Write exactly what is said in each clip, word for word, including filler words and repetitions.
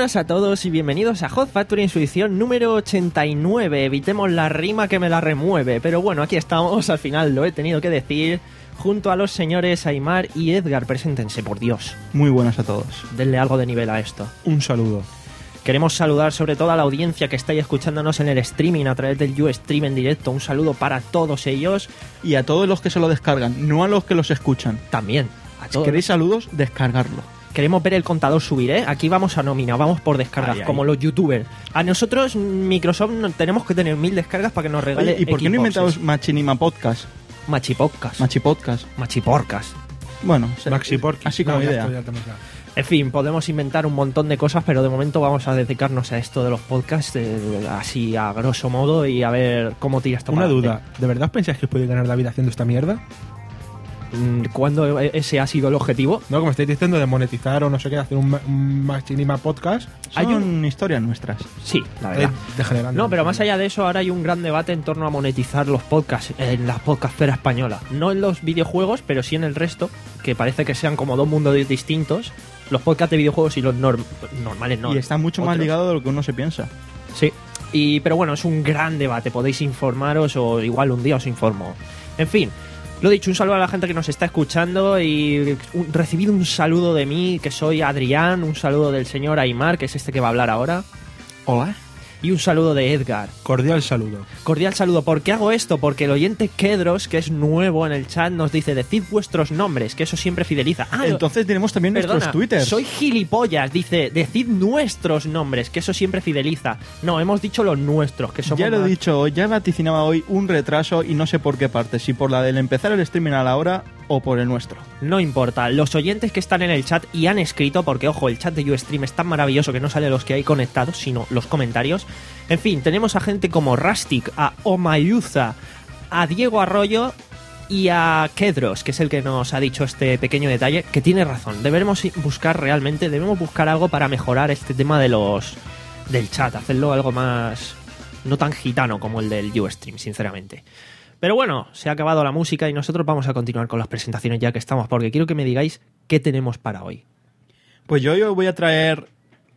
buenas a todos y bienvenidos a Hot Factory en su edición número ochenta y nueve. Evitemos la rima que me la remueve, pero bueno, aquí estamos, al final lo he tenido que decir, junto a los señores Aimar y Edgar. Preséntense, por Dios. Muy buenas a todos. Denle algo de nivel a esto. Un saludo. Queremos saludar sobre todo a la audiencia que estáis escuchándonos en el streaming a través del Ustream en directo. Un saludo para todos ellos. Y a todos los que se lo descargan, no a los que los escuchan. También. A todos. Si queréis saludos, descargarlo. Queremos ver el contador subir, ¿eh? Aquí vamos a nómina, vamos por descargas, ay, ay. como los youtubers. A nosotros, Microsoft, tenemos que tener mil descargas para que nos regale. Oye, ¿y por qué no Xboxes. inventamos Machinima Podcast? Machipodcast. Machipodcast. Machiporcas. Bueno, se- Maxi Porky. así como No, ya idea. estoy, ya tenemos ya. En fin, podemos inventar un montón de cosas, pero de momento vamos a dedicarnos a esto de los podcasts, eh, así a grosso modo, y a ver cómo tira esto. Una para duda, ¿de verdad pensáis que os podéis ganar la vida haciendo esta mierda? adelante. ¿Cuándo ese ha sido el objetivo? No, como estáis diciendo, de monetizar o no sé qué, hacer un, ma- un Machinima Podcast. Hay Son historias nuestras. Sí, la estáis verdad. degenerando. No, pero más allá de eso, ahora hay un gran debate en torno a monetizar los podcasts en la podcastfera española. No en los videojuegos, pero sí en el resto, que parece que sean como dos mundos distintos. Los podcasts de videojuegos y los norm- normales no. Y está mucho más Otros. ligado de lo que uno se piensa. Sí. Y, pero bueno, es un gran debate. Podéis informaros o igual un día os informo. En fin, lo dicho, un saludo a la gente que nos está escuchando y un, recibido un saludo de mí, que soy Adrián, un saludo del señor Aimar, que es este que va a hablar ahora, Hola. y un saludo de Edgar. Cordial saludo. Cordial saludo. ¿Por qué hago esto? Porque el oyente Kedros, que es nuevo en el chat, nos dice: decid vuestros nombres, que eso siempre fideliza. Ah, Entonces tenemos también perdona, nuestros twitters. soy gilipollas. Dice: decid nuestros nombres, que eso siempre fideliza. No, hemos dicho los nuestros, que somos Ya lo he más- dicho, ya vaticinaba hoy un retraso y no sé por qué parte, si por la del empezar el streaming a la hora o por el nuestro. No importa, los oyentes que están en el chat y han escrito, porque ojo, el chat de Ustream es tan maravilloso que no sale los que hay conectados, sino los comentarios. En fin, tenemos a gente como Rustic, a Omayuza, a Diego Arroyo y a Kedros, que es el que nos ha dicho este pequeño detalle, que tiene razón. Debemos buscar realmente, debemos buscar algo para mejorar este tema de los del chat, hacerlo algo más no tan gitano como el del Ustream, sinceramente. Pero bueno, se ha acabado la música y nosotros vamos a continuar con las presentaciones ya que estamos, porque quiero que me digáis qué tenemos para hoy. Pues yo hoy os voy a traer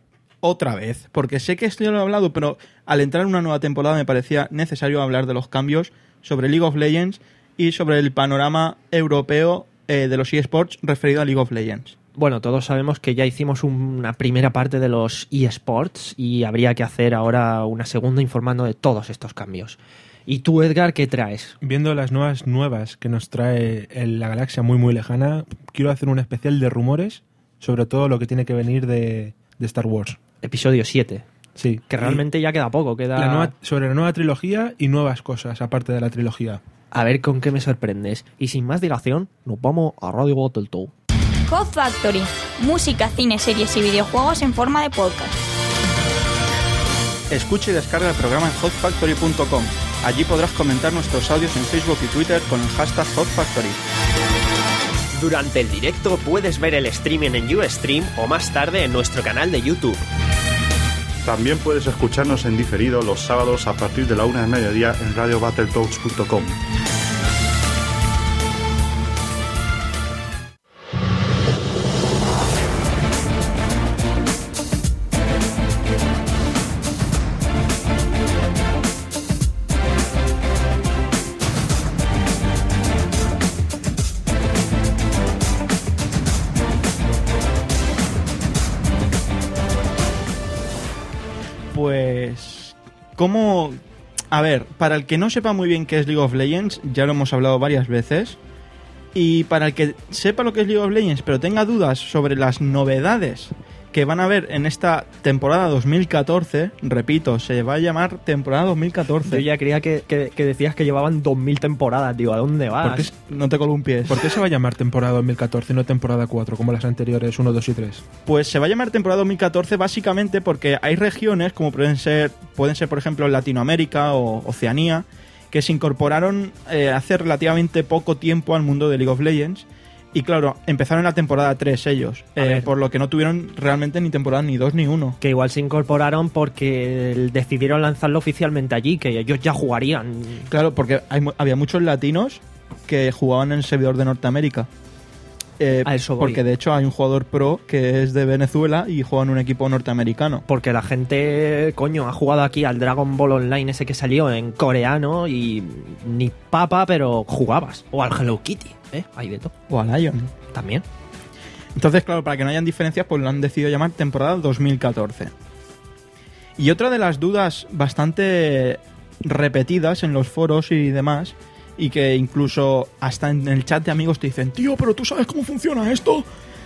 otra vez, porque sé que esto ya lo he hablado, pero al entrar en una nueva temporada me parecía necesario hablar de los cambios sobre League of Legends y sobre el panorama europeo eh, de los eSports referido a League of Legends. Bueno, todos sabemos que ya hicimos una primera parte de los eSports y habría que hacer ahora una segunda informando de todos estos cambios. ¿Y tú, Edgar, qué traes? Viendo las nuevas nuevas que nos trae en la galaxia muy muy lejana, quiero hacer un especial de rumores sobre todo lo que tiene que venir de, de Star Wars. Episodio siete. Sí. Que realmente ya queda poco, queda... La nueva, sobre la nueva trilogía y nuevas cosas, aparte de la trilogía. A ver con qué me sorprendes. Y sin más dilación, nos vamos a Radio Battletoad. Hot Factory, música, cine, series y videojuegos en forma de podcast. Escucha y descarga el programa en hot factory punto com. Allí podrás comentar nuestros audios en Facebook y Twitter con el hashtag Hot Factory. Durante el directo puedes ver el streaming en Ustream o más tarde en nuestro canal de YouTube. También puedes escucharnos en diferido los sábados a partir de la una del mediodía en radio battletoads punto com. Pues, ¿cómo...? A ver, para el que no sepa muy bien qué es League of Legends, ya lo hemos hablado varias veces. Y para el que sepa lo que es League of Legends, pero tenga dudas sobre las novedades que van a haber en esta temporada dos mil catorce, repito, se va a llamar temporada dos mil catorce. Yo ya creía que, que, que decías que llevaban dos mil temporadas. Digo, ¿a dónde vas? Porque es- no te columpies. ¿Por qué se va a llamar temporada dos mil catorce y no temporada cuatro, como las anteriores uno, dos y tres? Pues se va a llamar temporada dos mil catorce básicamente porque hay regiones, como pueden ser, pueden ser por ejemplo Latinoamérica o Oceanía, que se incorporaron eh, hace relativamente poco tiempo al mundo de League of Legends. Y claro, empezaron la temporada tres ellos, A eh, ver. por lo que no tuvieron realmente ni temporada ni dos ni uno. Que igual se incorporaron porque decidieron lanzarlo oficialmente allí, que ellos ya jugarían. Claro, porque hay mu- había muchos latinos que jugaban en el servidor de Norteamérica. Eh, A eso voy. porque de hecho hay un jugador pro que es de Venezuela y juega en un equipo norteamericano. Porque la gente, coño, ha jugado aquí al Dragon Ball Online ese que salió en coreano y ni papa, pero jugabas. O al Hello Kitty, ¿eh? Hay de todo. O a Lion. También. Entonces, claro, para que no hayan diferencias, pues lo han decidido llamar temporada dos mil catorce. Y otra de las dudas bastante repetidas en los foros y demás, y que incluso hasta en el chat de amigos te dicen, tío, pero tú sabes cómo funciona esto,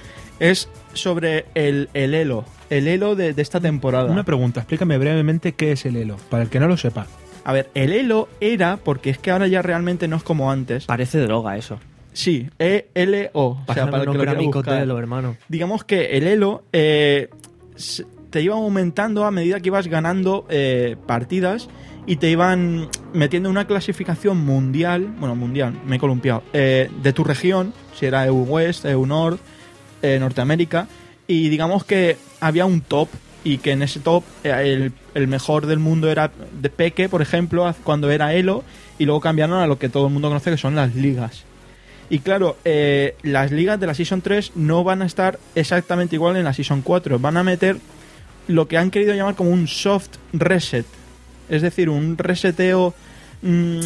es sobre el, el elo, el elo de, de esta temporada. Una pregunta, explícame brevemente qué es el elo, para el que no lo sepa. A ver, el elo era, porque es que ahora ya realmente no es como antes. Parece droga eso. Sí, E L O. O sea, Pásame para el que unos lo quiera gramicos buscar. de Elo, hermano. Digamos que el elo eh, s- te iba aumentando a medida que ibas ganando eh, partidas y te iban metiendo en una clasificación mundial, bueno, mundial, me he columpiado, eh, de tu región, si era E U West, E U North, eh, Norteamérica, y digamos que había un top y que en ese top eh, el, el mejor del mundo era de Peque, por ejemplo, cuando era elo, y luego cambiaron a lo que todo el mundo conoce que son las ligas. Y claro, eh, las ligas de la Season tres no van a estar exactamente igual en la Season cuatro. Van a meter lo que han querido llamar como un soft reset. Es decir, un reseteo mmm,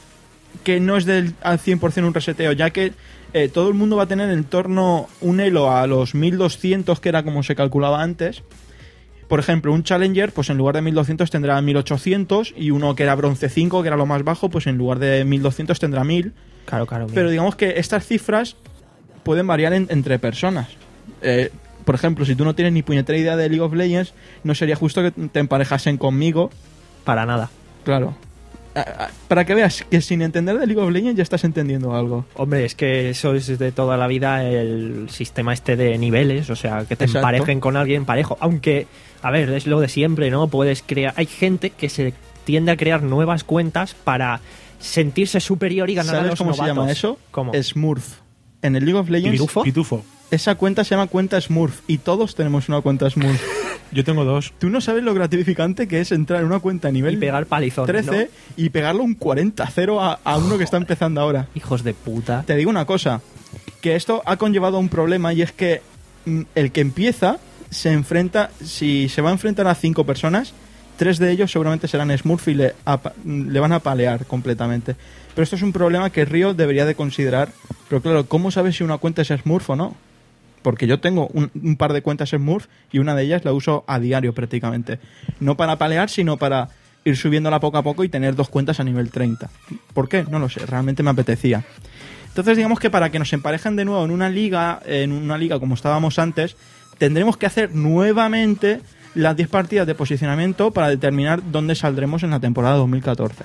que no es del al cien por ciento un reseteo, ya que eh, todo el mundo va a tener en torno un elo a los mil doscientos, que era como se calculaba antes. Por ejemplo, un Challenger, pues en lugar de mil doscientos tendrá mil ochocientos, y uno que era bronce cinco, que era lo más bajo, pues en lugar de mil doscientos tendrá mil. Claro, claro. Pero digamos que estas cifras pueden variar en- entre personas. Eh, por ejemplo, si tú no tienes ni puñetera idea de League of Legends, no sería justo que te emparejasen conmigo. Para nada. Claro. Ah, ah, Para que veas que sin entender de League of Legends ya estás entendiendo algo. Hombre, es que eso es de toda la vida el sistema este de niveles, o sea, que te Exacto. emparejen con alguien parejo. Aunque, a ver, es lo de siempre, ¿no? Puedes crear... Hay gente que se tiende a crear nuevas cuentas para sentirse superior y ganar a ¿Sabes los cómo novatos. se llama eso? ¿Cómo? Smurf. En el League of Legends, ¿Pitufo? Pitufo. esa cuenta se llama cuenta Smurf y todos tenemos una cuenta Smurf. Yo tengo dos. Tú no sabes lo gratificante que es entrar en una cuenta a nivel Y pegar palizones, trece ¿no? y pegarle un cuarenta cero a, a uno que está empezando ahora. Hijos de puta. Te digo una cosa, que esto ha conllevado un problema, y es que mm, el que empieza se enfrenta, si se va a enfrentar a cinco personas, tres de ellos seguramente serán Smurf y le, apa- le van a palear completamente. Pero esto es un problema que Río debería de considerar. Pero claro, ¿cómo sabes si una cuenta es Smurf o no? Porque yo tengo un, un par de cuentas Smurf y una de ellas la uso a diario prácticamente. No para palear, sino para ir subiéndola poco a poco y tener dos cuentas a nivel treinta. ¿Por qué? No lo sé, realmente me apetecía. Entonces digamos que para que nos emparejen de nuevo en una liga, en una liga como estábamos antes, tendremos que hacer nuevamente las diez partidas de posicionamiento para determinar dónde saldremos en la temporada dos mil catorce.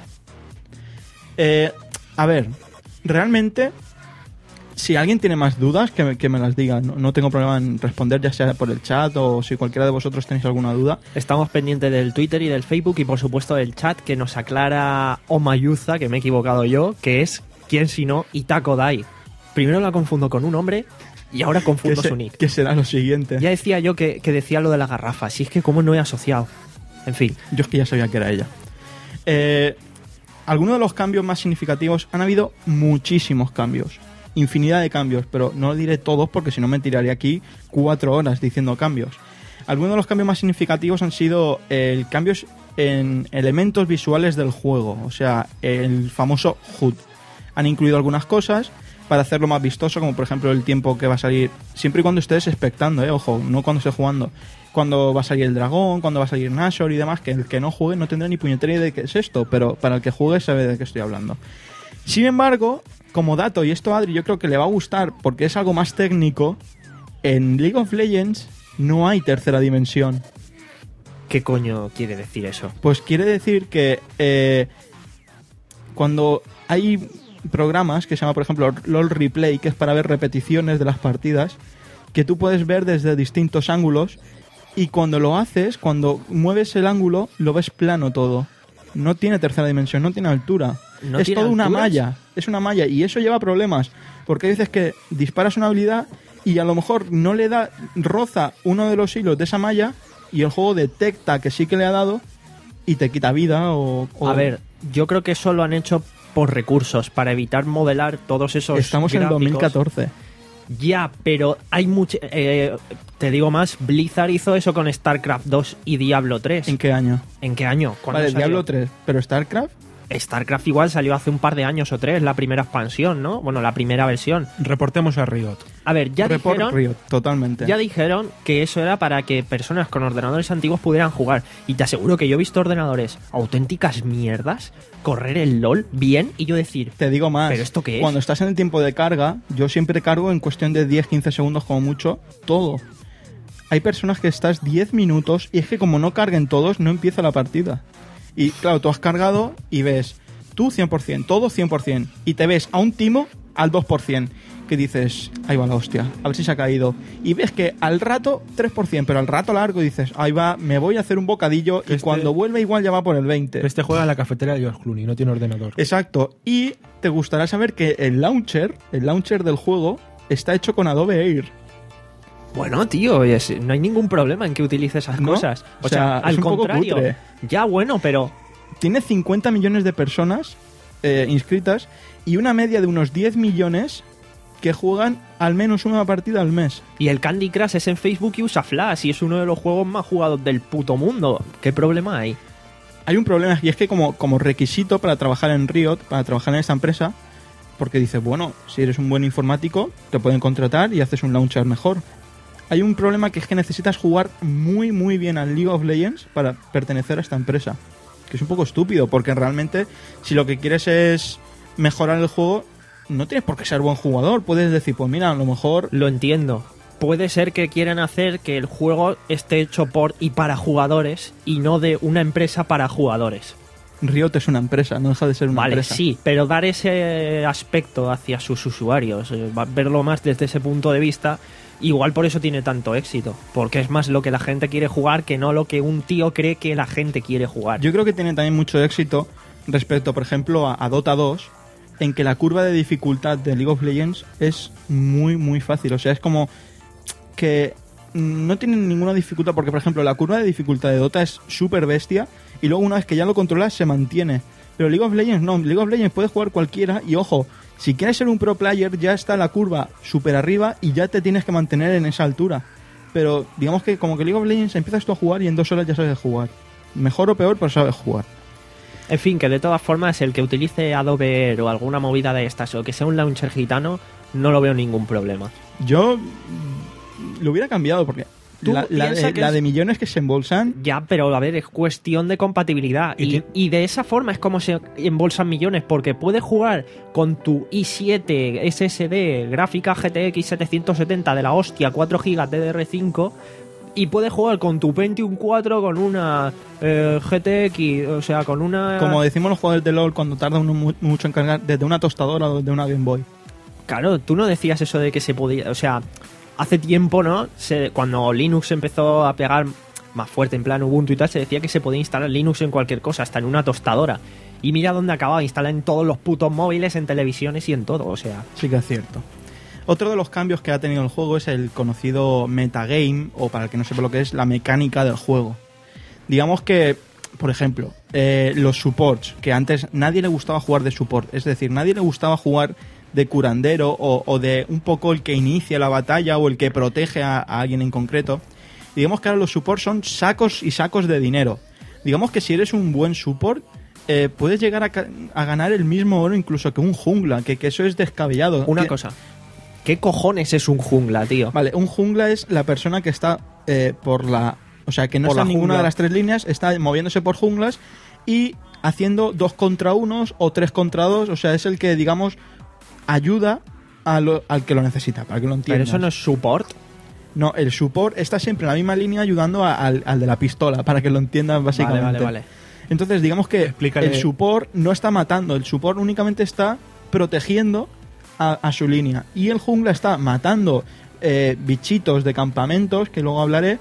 Eh, a ver, realmente, si alguien tiene más dudas, que me, que me las diga. No, no tengo problema en responder, ya sea por el chat o si cualquiera de vosotros tenéis alguna duda. Estamos pendientes del Twitter y del Facebook y por supuesto del chat que nos aclara Omayuza, que me he equivocado yo, que es, ¿quién si no? Itako Dai. Primero la confundo con un hombre y ahora Que, confundo se- su nick. que será lo siguiente. Ya decía yo que, que decía lo de la garrafa, si es que como no he asociado. En fin, Yo es que ya sabía que era ella. Eh, algunos de los cambios más significativos, han habido muchísimos cambios. Infinidad de cambios, pero no diré todos porque si no me tiraría aquí cuatro horas diciendo cambios. Algunos de los cambios más significativos han sido eh, cambios en elementos visuales del juego, o sea, el famoso H U D. Han incluido algunas cosas para hacerlo más vistoso, como por ejemplo el tiempo que va a salir, siempre y cuando estés expectando, eh, ojo, no cuando estés jugando. Cuando va a salir el dragón, cuando va a salir Nashor y demás, que el que no juegue no tendrá ni puñetera idea de qué es esto, pero para el que juegue sabe de qué estoy hablando. Sin embargo, como dato, y esto a Adri yo creo que le va a gustar porque es algo más técnico, en League of Legends no hay tercera dimensión. ¿qué coño quiere decir eso? Pues quiere decir que eh, cuando hay programas que se llama, por ejemplo, LOL Replay, que es para ver repeticiones de las partidas, que tú puedes ver desde distintos ángulos, y cuando lo haces, cuando mueves el ángulo, lo ves plano todo. No tiene tercera dimensión, no tiene altura. ¿No es tiene todo una alturas? malla, es una malla, y eso lleva problemas, porque hay veces que disparas una habilidad y a lo mejor no le da, roza uno de los hilos de esa malla, y el juego detecta que sí que le ha dado y te quita vida o... o- A ver, yo creo que eso lo han hecho por recursos, para evitar modelar todos esos estamos en el dos mil gráficos. catorce. Ya, pero hay mucho... Eh, te digo más, Blizzard hizo eso con StarCraft dos y Diablo tres. ¿En qué año? ¿En qué año? ¿Cuándo Vale, salió? Diablo tres, pero StarCraft... StarCraft igual salió hace un par de años o tres, la primera expansión, ¿no? Bueno, la primera versión. Reportemos a Riot. A ver, ya Report dijeron... Riot, totalmente. Ya dijeron que eso era para que personas con ordenadores antiguos pudieran jugar. Y te aseguro que yo he visto ordenadores auténticas mierdas correr el LOL bien y yo decir... Te digo más. ¿Pero esto qué es? Cuando estás en el tiempo de carga, yo siempre cargo en cuestión de diez a quince segundos como mucho, todo. Hay personas que estás diez minutos y es que como no carguen todos, no empieza la partida. Y claro, tú has cargado y ves tú cien por ciento, todo cien por ciento. Y te ves a un timo al dos por ciento. Que dices, ahí va la hostia, a ver si se ha caído. Y ves que al rato tres por ciento, pero al rato largo dices, ahí va, me voy a hacer un bocadillo y Este- cuando vuelve igual ya va por el veinte. Este juega en la cafetera de George Clooney, no tiene ordenador. Exacto. Y te gustará saber que el launcher, el launcher del juego, está hecho con Adobe Air. Bueno, tío, es- no hay ningún problema en que utilice esas ¿No? cosas. O, O sea, sea, es al un poco contrario. cutre. Ya, bueno, pero... Tiene cincuenta millones de personas eh, inscritas y una media de unos diez millones que juegan al menos una partida al mes. Y el Candy Crush es en Facebook y usa Flash y es uno de los juegos más jugados del puto mundo. ¿Qué problema hay? Hay un problema y es que como, como requisito para trabajar en Riot, para trabajar en esta empresa, porque dices, bueno, si eres un buen informático, te pueden contratar y haces un launcher mejor. Hay un problema que es que necesitas jugar muy muy bien al League of Legends para pertenecer a esta empresa. Que es un poco estúpido, porque realmente si lo que quieres es mejorar el juego, no tienes por qué ser buen jugador. Puedes decir, pues mira, a lo mejor... Lo entiendo. Puede ser que quieran hacer que el juego esté hecho por y para jugadores y no de una empresa para jugadores. Riot es una empresa, no deja de ser una Vale, empresa. sí, pero dar ese aspecto hacia sus usuarios, eh, va- verlo más desde ese punto de vista, igual por eso tiene tanto éxito, porque es más lo que la gente quiere jugar que no lo que un tío cree que la gente quiere jugar. Yo creo que tiene también mucho éxito respecto, por ejemplo, a, a Dota dos, en que la curva de dificultad de League of Legends es muy, muy fácil. O sea, es como que no tienen ninguna dificultad, porque, por ejemplo, la curva de dificultad de Dota es súper bestia y luego una vez que ya lo controlas se mantiene. Pero League of Legends no, League of Legends puede jugar cualquiera y, ojo, si quieres ser un pro player ya está la curva súper arriba y ya te tienes que mantener en esa altura. Pero digamos que como que League of Legends empiezas tú a jugar y en dos horas ya sabes jugar. Mejor o peor, pero sabes jugar. En fin, que de todas formas el que utilice Adobe Air o alguna movida de estas o que sea un launcher gitano, no lo veo ningún problema. Yo mm, lo hubiera cambiado porque Tú la, la piensa de, que la es- de millones que se embolsan, Ya, pero a ver, es cuestión de compatibilidad. Y Y, ti- y de esa forma es como se embolsan millones, porque puedes jugar con tu i siete S S D gráfica G T X setecientos setenta de la hostia, cuatro gigas D D R cinco, y puedes jugar con tu Pentium cuatro con una eh, G T X, o sea, con una... como decimos los jugadores de LoL cuando tarda uno mu- mucho en cargar, desde una tostadora o de una Game Boy. Claro, tú no decías eso de que se podía... O sea, hace tiempo, ¿no? Se, cuando Linux empezó a pegar más fuerte en plan Ubuntu y tal, se decía que se podía instalar Linux en cualquier cosa, hasta en una tostadora. Y mira dónde acababa, instala en todos los putos móviles, en televisiones y en todo, o sea... Sí que es cierto. Otro de los cambios que ha tenido el juego es el conocido metagame, o para el que no sepa lo que es, la mecánica del juego. Digamos que, por ejemplo, eh, los supports, que antes nadie le gustaba jugar de support, es decir, nadie le gustaba jugar de curandero o, o de un poco el que inicia la batalla o el que protege a, a alguien en concreto. Digamos que ahora los supports son sacos y sacos de dinero. Digamos que si eres un buen support, eh, puedes llegar a, ca- a ganar el mismo oro incluso que un jungla, que, que eso es descabellado. Una Que- cosa, ¿qué cojones es un jungla, tío? Vale, un jungla es la persona que está eh, por la... O sea, que no Por está en la ninguna jungla. de las tres líneas, está moviéndose por junglas y haciendo dos contra unos o tres contra dos. O sea, es el que, digamos, ayuda a lo- al que lo necesita, para que lo Pero entiendas. eso no es support. No, el support está siempre en la misma línea ayudando a- al, al de la pistola, para que lo entiendas básicamente. Vale, vale, vale. Entonces, digamos que Explícale. el support no está matando, el support únicamente está protegiendo a, a su línea. Y el jungla está matando eh, bichitos de campamentos, que luego hablaré,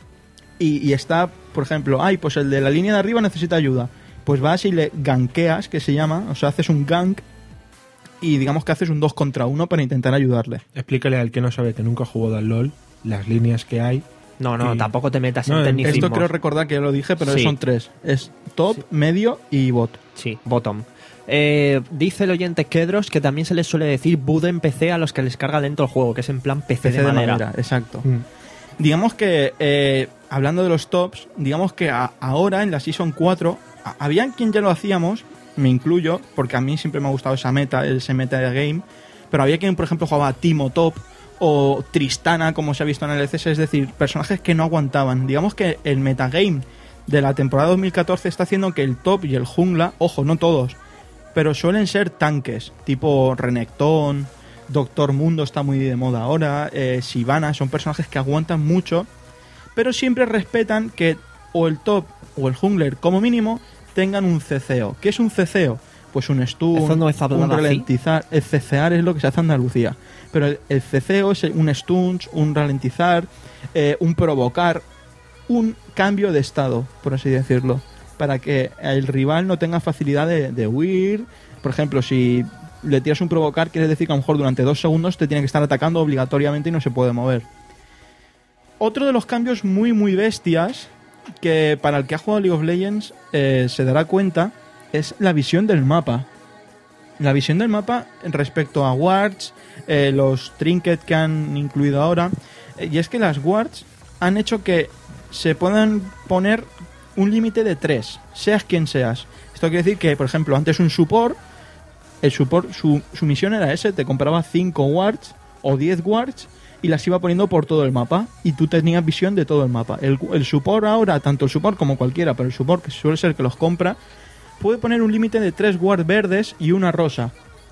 y, y está, por ejemplo, ay, pues el de la línea de arriba necesita ayuda. Pues vas y le gankeas, que se llama, o sea, haces un gank, y digamos que haces un dos contra uno para intentar ayudarle. Explícale al que no sabe que nunca ha jugado al LoL las líneas que hay No, no, Y- tampoco te metas No, en en- tecnicismos. Esto creo recordar que ya lo dije, pero Sí. son tres. Es top, medio y bot. Sí, bottom. Eh, dice el oyente Kedros que también se les suele decir boot en P C a los que les carga lento el juego, que es en plan P C, P C de, de madera. madera, exacto. Mm. Digamos que, eh, hablando de los tops, digamos que a- ahora en la Season cuatro, a- había quien ya lo hacíamos, me incluyo, porque a mí siempre me ha gustado esa meta, ese meta de game, pero había quien, por ejemplo, jugaba a Timo top o Tristana, como se ha visto en el L C S, es decir, personajes que no aguantaban. Digamos que el metagame de la temporada dos mil catorce está haciendo que el top y el jungla, ojo, no todos, pero suelen ser tanques, tipo Renekton, Doctor Mundo está muy de moda ahora, eh, Sivana, son personajes que aguantan mucho, pero siempre respetan que o el top o el jungler, como mínimo, tengan un ceceo. ¿Qué es un ceceo? Pues un stun, Eso no es hablado un así. ralentizar. El cecear es lo que se hace en Andalucía. Pero el, el ceceo es un stun, un ralentizar, eh, un provocar, un cambio de estado, por así decirlo, para que el rival no tenga facilidad de, de huir. Por ejemplo, si le tiras un provocar, quiere decir que a lo mejor durante dos segundos te tiene que estar atacando obligatoriamente y no se puede mover. Otro de los cambios muy muy bestias, que para el que ha jugado League of Legends eh, se dará cuenta, es la visión del mapa. La visión del mapa respecto a wards, eh, los trinkets que han incluido ahora, eh, y es que las wards han hecho que se puedan poner un límite de tres, seas quien seas. Esto quiere decir que, por ejemplo, antes un support, el support, su, su misión era ese, te compraba cinco wards o diez wards y las iba poniendo por todo el mapa y tú tenías visión de todo el mapa. El, el support ahora, tanto el support como cualquiera, pero el support que suele ser que los compra, puede poner un límite de tres wards verdes y una rosa,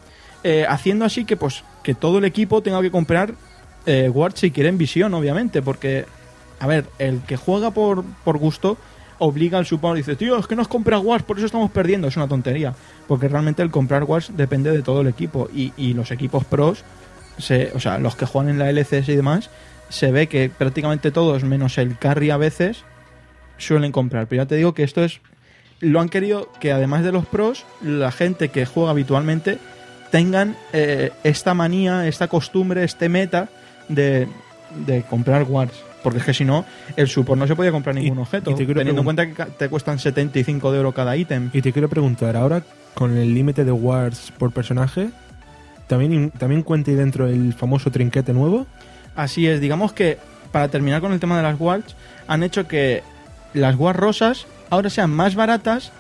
eh, haciendo así que pues que todo el equipo tenga que comprar eh, wards si quieren visión, obviamente, porque, a ver, el que juega por, por gusto obliga al support y dice, tío, es que no has comprado wards, por eso estamos perdiendo. Es una tontería, porque realmente el comprar wards depende de todo el equipo y, y los equipos pros, se, o sea, los que juegan en la L C S y demás, se ve que prácticamente todos, menos el carry a veces, suelen comprar. Pero ya te digo que esto es, lo han querido que además de los pros, la gente que juega habitualmente tengan eh, esta manía, esta costumbre, este meta de, de comprar wards. Porque es que si no, el support no se podía comprar ningún Y- objeto, y te quiero teniendo en pregun- cuenta que ca- te cuestan setenta y cinco de oro cada ítem. Y te quiero preguntar, ahora con el límite de wards por personaje, ¿también, también cuenta ahí dentro el famoso trinquete nuevo? Así es, digamos que para terminar con el tema de las wards, han hecho que las wards rosas ahora sean más baratas,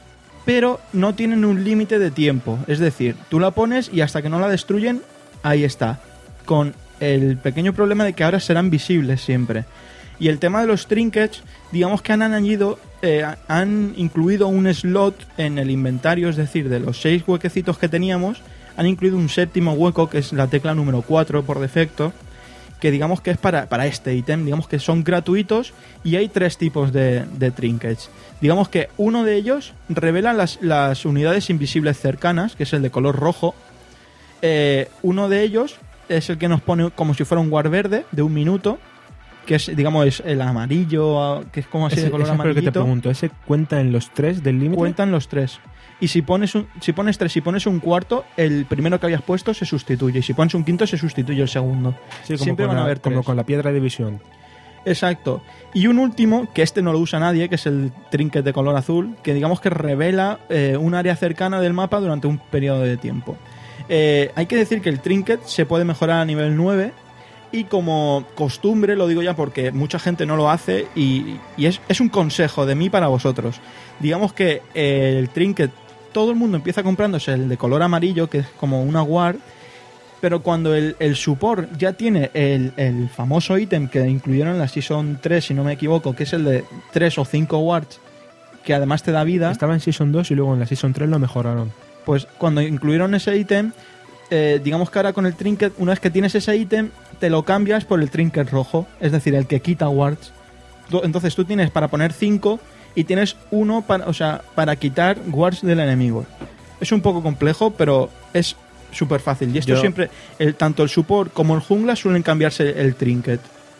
pero no tienen un límite de tiempo. Es decir, tú la pones y hasta que no la destruyen, ahí está. Con el pequeño problema de que ahora serán visibles siempre. Y el tema de los trinkets, digamos que han añadido, eh, han incluido un slot en el inventario, es decir, de los seis huequecitos que teníamos, han incluido un séptimo hueco, que es la tecla número cuatro por defecto, que digamos que es para, para este ítem, digamos que son gratuitos y hay tres tipos de, de trinkets. Digamos que uno de ellos revela las, las unidades invisibles cercanas, que es el de color rojo. Eh, uno de ellos es el que nos pone como si fuera un ward verde de un minuto, que es, digamos, es el amarillo, que es como así Ese, de color ese es por el que te amarillito. pregunto, ¿ese cuenta en los tres del límite? Cuentan los tres. Y si pones un, si pones tres y pones un cuarto, el primero que habías puesto se sustituye. Y si pones un quinto, se sustituye el segundo. Sí, como Siempre con van a la- haber como tres. con la piedra de visión. Exacto. Y un último, que este no lo usa nadie, que es el trinket de color azul, que digamos que revela eh, un área cercana del mapa durante un periodo de tiempo. Eh, hay que decir que el trinket se puede mejorar a nivel nueve y como costumbre, lo digo ya porque mucha gente no lo hace y, y es, es un consejo de mí para vosotros. Digamos que eh, el trinket, todo el mundo empieza comprándose el de color amarillo, que es como una ward, pero cuando el, el support ya tiene el, el famoso ítem que incluyeron en la Season tres, si no me equivoco, que es el de tres o cinco wards, que además te da vida, Estaba en Season dos y luego en la Season tres lo mejoraron. pues cuando incluyeron ese ítem, eh, digamos que ahora con el trinket, una vez que tienes ese ítem, te lo cambias por el trinket rojo, es decir, el que quita wards. Tú- Entonces tú tienes para poner cinco y tienes uno para, o sea, para quitar wards del enemigo. Es un poco complejo, pero es súper fácil. Y esto Yo- siempre, el, tanto el support como el jungla suelen cambiarse el trinket.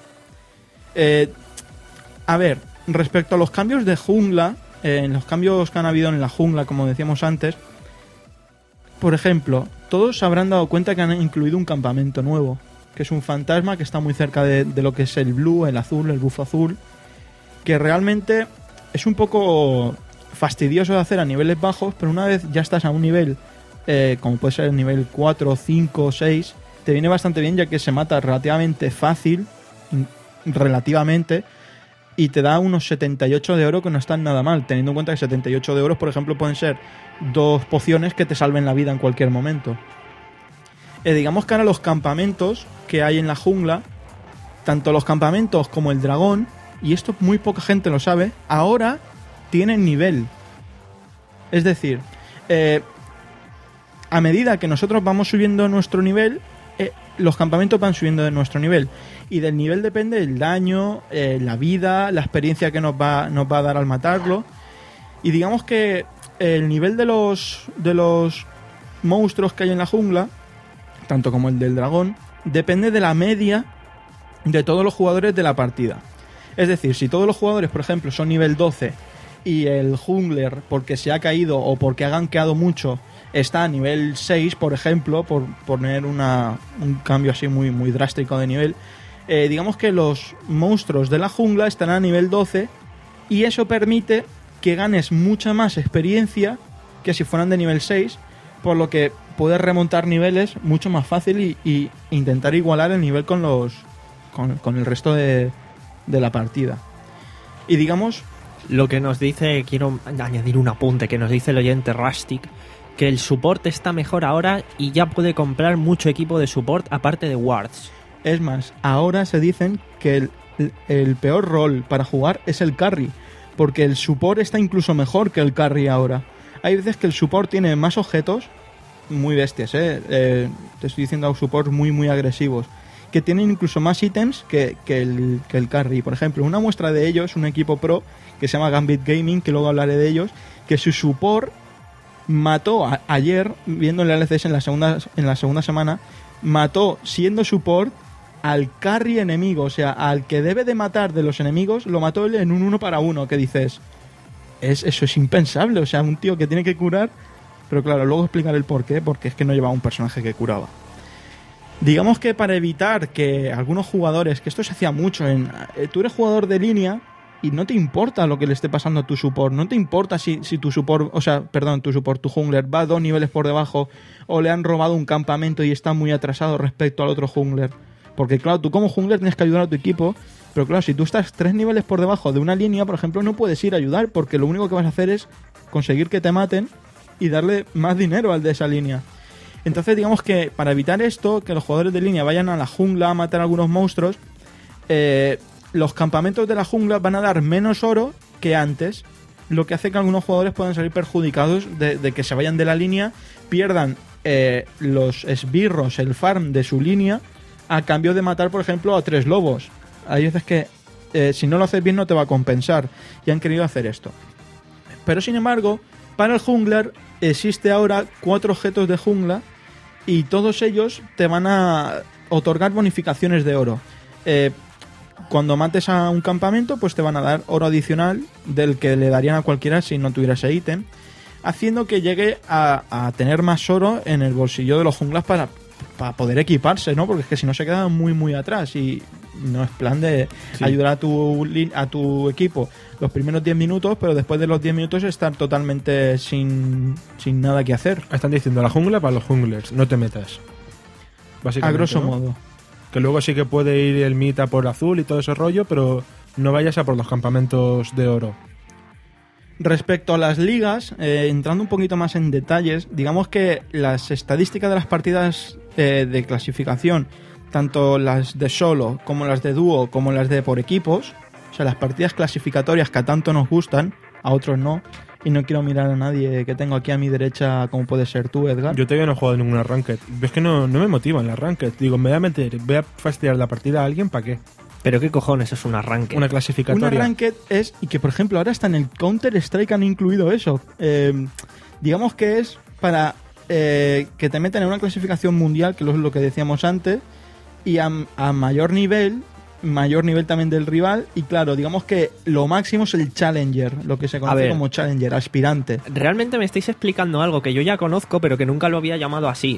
Eh, a ver, respecto a los cambios de jungla, eh, en los cambios que han habido en la jungla, como decíamos antes, por ejemplo, todos se habrán dado cuenta que han incluido un campamento nuevo. que es un fantasma que está muy cerca de, de lo que es el blue, el azul, el bufo azul, que realmente es un poco fastidioso de hacer a niveles bajos, pero una vez ya estás a un nivel, eh, como puede ser el nivel cuatro, cinco, seis, te viene bastante bien, ya que se mata relativamente fácil, relativamente, y te da unos setenta y ocho de oro, que no están nada mal, teniendo en cuenta que setenta y ocho de oro, por ejemplo, pueden ser dos pociones que te salven la vida en cualquier momento. Eh, digamos que ahora los campamentos que hay en la jungla, tanto los campamentos como el dragón, y esto muy poca gente lo sabe, ahora tienen nivel. Es decir, eh, a medida que nosotros vamos subiendo nuestro nivel, eh, los campamentos van subiendo de nuestro nivel. Y del nivel depende el daño, eh, la vida, la experiencia que nos va, nos va a dar al matarlo. Y digamos que el nivel de los, de los monstruos que hay en la jungla, tanto como el del dragón, depende de la media de todos los jugadores de la partida. Es decir, si todos los jugadores, por ejemplo, son nivel doce y el jungler, porque se ha caído o porque ha gankeado mucho, está a nivel seis, por ejemplo, por poner una, un cambio así muy, muy drástico de nivel, eh, digamos que los monstruos de la jungla están a nivel doce y eso permite que ganes mucha más experiencia que si fueran de nivel seis, por lo que puedes remontar niveles mucho más fácil y, y intentar igualar el nivel con los con, con el resto de, de la partida. Y digamos... Lo que nos dice, quiero añadir un apunte, que nos dice el oyente Rustic, que el support está mejor ahora y ya puede comprar mucho equipo de support aparte de wards. Es más, ahora se dicen que el, el peor rol para jugar es el carry, porque el support está incluso mejor que el carry ahora. Hay veces que el support tiene más objetos, muy bestias, ¿eh? Eh, te estoy diciendo support muy muy agresivos, que tienen incluso más ítems que, que, el, que el carry. Por ejemplo, una muestra de ello es un equipo pro que se llama Gambit Gaming, que luego hablaré de ellos, que su support mató a, ayer, viendo el L C S en la segunda, en la segunda semana, mató, siendo support, al carry enemigo, o sea, al que debe de matar de los enemigos, lo mató él en un uno para uno, que dices, es, eso es impensable, o sea, un tío que tiene que curar, pero claro, luego explicaré el porqué, porque es que no llevaba un personaje que curaba. Digamos que para evitar que algunos jugadores, que esto se hacía mucho en... Eh, tú eres jugador de línea y no te importa lo que le esté pasando a tu support, no te importa si, si tu support, o sea, perdón, tu support, tu jungler va dos niveles por debajo o le han robado un campamento y está muy atrasado respecto al otro jungler. Porque claro, tú como jungler tienes que ayudar a tu equipo, pero claro, si tú estás tres niveles por debajo de una línea, por ejemplo, no puedes ir a ayudar porque lo único que vas a hacer es conseguir que te maten y darle más dinero al de esa línea. Entonces digamos que para evitar esto, que los jugadores de línea vayan a la jungla a matar a algunos monstruos, eh, los campamentos de la jungla van a dar menos oro que antes, lo que hace que algunos jugadores puedan salir perjudicados de, de que se vayan de la línea, pierdan eh, los esbirros, el farm de su línea, a cambio de matar, por ejemplo, a tres lobos. Hay veces que eh, si no lo haces bien no te va a compensar, y han querido hacer esto. Pero sin embargo, para el jungler existe ahora cuatro objetos de jungla y todos ellos te van a otorgar bonificaciones de oro. Eh, cuando mates a un campamento, pues te van a dar oro adicional del que le darían a cualquiera si no tuviera ese ítem, haciendo que llegue a, a tener más oro en el bolsillo de los junglas para, para poder equiparse, ¿no? Porque es que si no se quedan muy muy atrás y no es plan de sí. ayudar a tu, a tu equipo los primeros diez minutos, pero después de los diez minutos estar totalmente sin, sin nada que hacer. Están diciendo la jungla para los junglers, no te metas. Básicamente, a grosso ¿no? modo. Que luego sí que puede ir el mita por azul y todo ese rollo, pero no vayas a por los campamentos de oro. Respecto a las ligas, eh, entrando un poquito más en detalles, digamos que las estadísticas de las partidas eh, de clasificación, tanto las de solo como las de dúo como las de por equipos, o sea, las partidas clasificatorias que a tanto nos gustan, a otros no, y no quiero mirar a nadie que tengo aquí a mi derecha como puede ser tú, Edgar. Yo todavía no he jugado ninguna ranked. Es que no, no me motivan las ranked. Digo, me voy a meter, voy a fastidiar la partida a alguien, ¿para qué? ¿Pero qué cojones es una ranked? Una clasificatoria. Una ranked es, y que por ejemplo ahora está en el Counter-Strike han incluido eso. Eh, digamos que es para eh, que te metan en una clasificación mundial, que es lo que decíamos antes, y a, a mayor nivel, mayor nivel también del rival, y claro, digamos que lo máximo es el Challenger, lo que se conoce como Challenger, aspirante. Realmente me estáis explicando algo que yo ya conozco, pero que nunca lo había llamado así.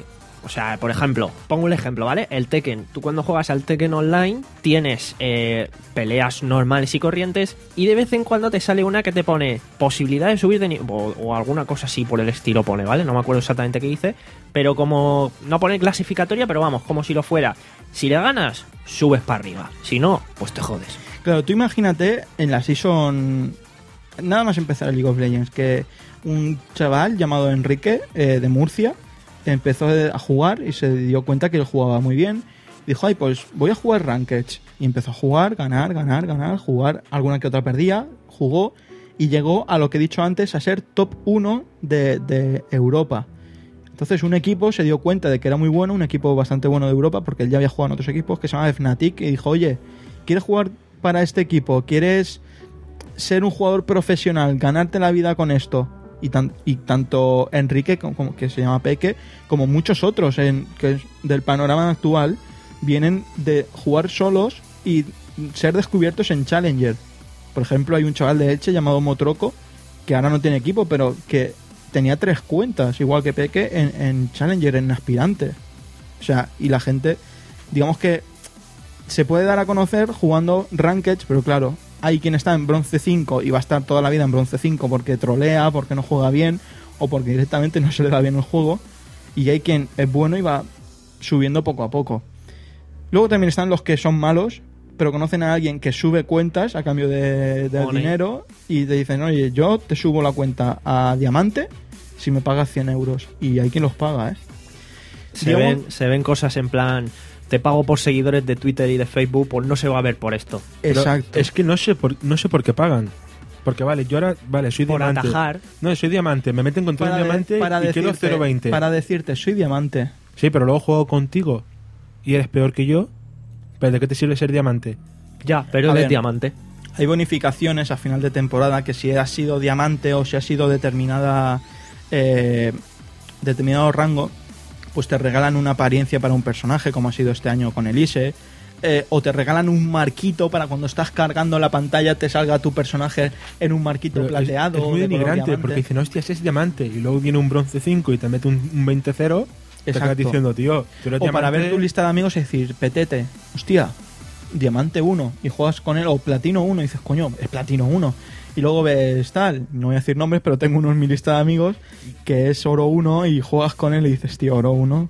O sea, por ejemplo, pongo el ejemplo, ¿vale? El Tekken. Tú cuando juegas al Tekken Online tienes eh, peleas normales y corrientes y de vez en cuando te sale una que te pone posibilidad de subir de nivel o, o alguna cosa así por el estilo pone, ¿vale? No me acuerdo exactamente qué dice, pero como no pone clasificatoria, pero vamos, como si lo fuera. Si le ganas, subes para arriba. Si no, pues te jodes. Claro, tú imagínate en la season... Nada más empezar el League of Legends, que un chaval llamado Enrique, eh, de Murcia, empezó a jugar y se dio cuenta que él jugaba muy bien. Dijo, ay, pues voy a jugar Rankeds. Y empezó a jugar, ganar, ganar, ganar, jugar. Alguna que otra perdía, jugó y llegó a lo que he dicho antes, a ser top uno de, de Europa. Entonces un equipo se dio cuenta de que era muy bueno, un equipo bastante bueno de Europa, porque él ya había jugado en otros equipos, que se llama Fnatic, y dijo, oye, ¿quieres jugar para este equipo? ¿Quieres ser un jugador profesional, ganarte la vida con esto? Y, tan, y tanto Enrique, como, que se llama Peque, como muchos otros en, que del panorama actual, vienen de jugar solos y ser descubiertos en Challenger. Por ejemplo, hay un chaval de Elche llamado Motroco, que ahora no tiene equipo, pero que tenía tres cuentas, igual que Peque, en, en Challenger, en aspirante. O sea, y la gente, digamos que se puede dar a conocer jugando Rankeds, pero claro, hay quien está en bronce cinco y va a estar toda la vida en bronce cinco porque trolea, porque no juega bien o porque directamente no se le da bien el juego, y hay quien es bueno y va subiendo poco a poco. Luego también están los que son malos, pero conocen a alguien que sube cuentas a cambio de, de dinero y te dicen, oye, yo te subo la cuenta a diamante si me pagas cien euros. Y hay quien los paga, ¿eh? Se, ven, se ven cosas en plan, te pago por seguidores de Twitter y de Facebook, pues no se va a ver por esto. Pero Exacto. es que no sé por, no sé por qué pagan. Porque vale, yo ahora, vale, soy Por diamante. atajar. No, soy diamante, me meten contra un de- diamante para y quiero decirte- cero veinte. Para decirte, soy diamante. Sí, pero luego juego contigo y eres peor que yo. ¿Pero de qué te sirve ser diamante? Ya, pero A de ver. diamante. Hay bonificaciones a final de temporada que si has sido diamante o si has sido determinada eh, determinado rango, pues te regalan una apariencia para un personaje, como ha sido este año con Elise, eh, o te regalan un marquito para cuando estás cargando la pantalla te salga tu personaje en un marquito Pero es- plateado. Es, muy de color denigrante diamante. porque dicen, hostia, ese es diamante. Y luego viene un bronce cinco y te mete un, un veinte cero. Te Exacto. estás diciendo, tío, tú eres O para diamante. ver tu lista de amigos y decir, petete, hostia, diamante uno, y juegas con él, o platino uno, y dices, coño, es platino uno. Y luego ves tal, no voy a decir nombres, pero tengo uno en mi lista de amigos que es oro uno y juegas con él y dices, tío, oro uno.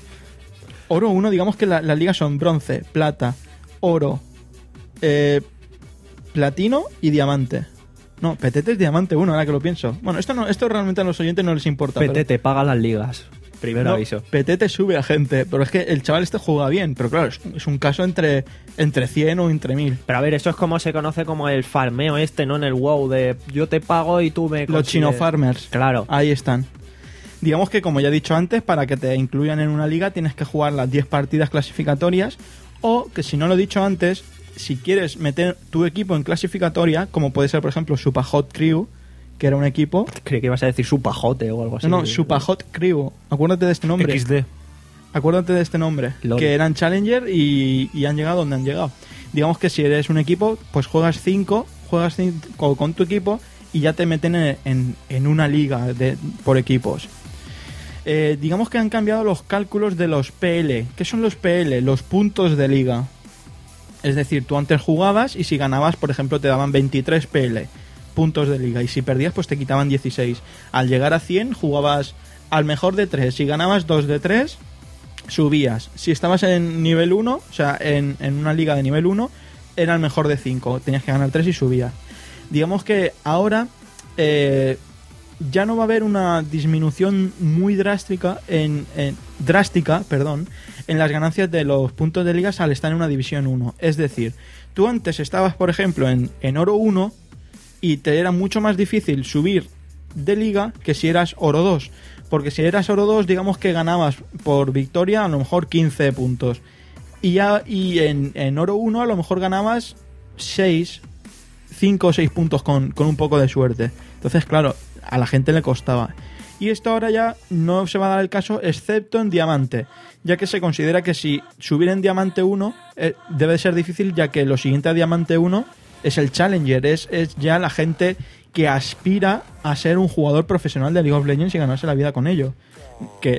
Oro uno, digamos que la- las ligas son bronce, plata, oro, eh, platino y diamante. No, petete es diamante uno, ahora que lo pienso. Bueno, esto no, esto realmente a los oyentes no les importa. P T pero- te paga las ligas. Primer no, aviso. P T te sube a gente, pero es que el chaval este juega bien, pero claro, es, es un caso entre, entre cien o entre mil. Pero a ver, eso es como se conoce como el farmeo este, ¿no? En el WoW de yo te pago y tú me Los consigues. chino farmers. Claro. Ahí están. Digamos que, como ya he dicho antes, para que te incluyan en una liga tienes que jugar las diez partidas clasificatorias, o que si no lo he dicho antes, si quieres meter tu equipo en clasificatoria, como puede ser por ejemplo Super Hot Crew, que era un equipo... Creí que ibas a decir supajote o algo así. No, no, Super Hot Crew. Acuérdate de este nombre. equis de. Acuérdate de este nombre. Lol. Que eran Challenger y, y han llegado donde han llegado. Digamos que si eres un equipo, pues juegas cinco, juegas cinco con tu equipo y ya te meten en, en, en una liga de, por equipos. Eh, digamos que han cambiado los cálculos de los P L. ¿Qué son los P L? Los puntos de liga. Es decir, tú antes jugabas y si ganabas, por ejemplo, te daban veintitrés P L, puntos de liga, y si perdías, pues te quitaban dieciséis. Al llegar a cien, jugabas al mejor de tres. Si ganabas dos de tres, subías. Si estabas en nivel uno, o sea, en, en una liga de nivel uno, era el mejor de cinco. Tenías que ganar tres y subías. Digamos que ahora eh, ya no va a haber una disminución muy drástica en, en- drástica, perdón, en las ganancias de los puntos de ligas al estar en una división uno. Es decir, tú antes estabas, por ejemplo, en, en oro uno y te era mucho más difícil subir de liga que si eras oro dos. Porque si eras oro dos, digamos que ganabas por victoria a lo mejor quince puntos. Y ya y en, en oro uno a lo mejor ganabas seis, cinco o seis puntos con, con un poco de suerte. Entonces, claro, a la gente le costaba. Y esto ahora ya no se va a dar el caso, excepto en diamante, ya que se considera que si subir en diamante uno eh, debe ser difícil, ya que lo siguiente a diamante uno es el Challenger, es, es ya la gente que aspira a ser un jugador profesional de League of Legends y ganarse la vida con ello. Que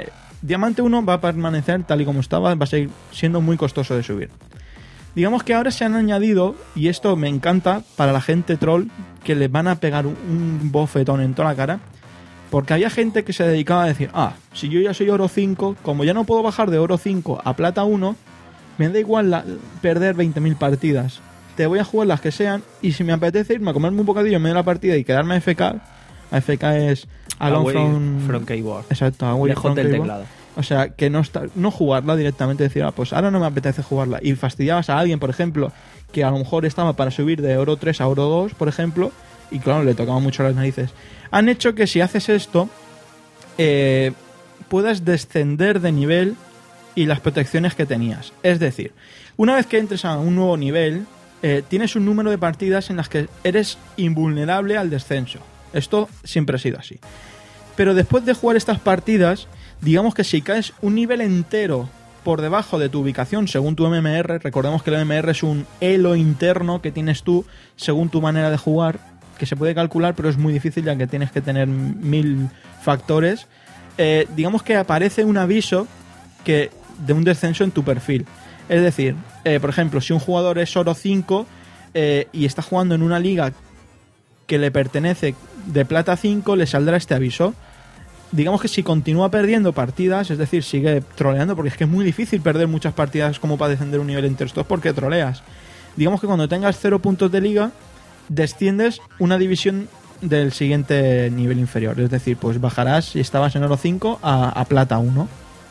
Diamante uno va a permanecer tal y como estaba, va a seguir siendo muy costoso de subir. Digamos que ahora se han añadido, y esto me encanta para la gente troll, que le van a pegar un, un bofetón en toda la cara, porque había gente que se dedicaba a decir, ah, si yo ya soy oro cinco, como ya no puedo bajar de oro cinco a plata uno, me da igual la, perder veinte mil partidas. Te voy a jugar las que sean, y si me apetece irme a comerme un bocadillo en medio de la partida y quedarme A F K, A F K es Alone Away from... from keyboard. Exacto, Away Lejos from del keyboard. teclado. O sea, que no está, no jugarla directamente, decir, ah, pues ahora no me apetece jugarla. Y fastidiabas a alguien, por ejemplo, que a lo mejor estaba para subir de oro tres a oro dos, por ejemplo, y claro, le tocaba mucho las narices. Han hecho que si haces esto, eh, puedas descender de nivel y las protecciones que tenías. Es decir, una vez que entres a un nuevo nivel, eh, tienes un número de partidas en las que eres invulnerable al descenso. Esto siempre ha sido así. Pero después de jugar estas partidas, digamos que si caes un nivel entero por debajo de tu ubicación según tu M M R, recordemos que el M M R es un elo interno que tienes tú según tu manera de jugar, que se puede calcular, pero es muy difícil ya que tienes que tener mil factores. Eh, digamos que aparece un aviso que de un descenso en tu perfil. Es decir, eh, por ejemplo, si un jugador es oro cinco eh, y está jugando en una liga que le pertenece de plata cinco, le saldrá este aviso. Digamos que si continúa perdiendo partidas, es decir, sigue troleando, porque es que es muy difícil perder muchas partidas como para descender un nivel entero. Esto es porque troleas. Digamos que cuando tengas cero puntos de liga, desciendes una división del siguiente nivel inferior. Es decir, pues bajarás, si estabas en oro cinco, a, a plata uno.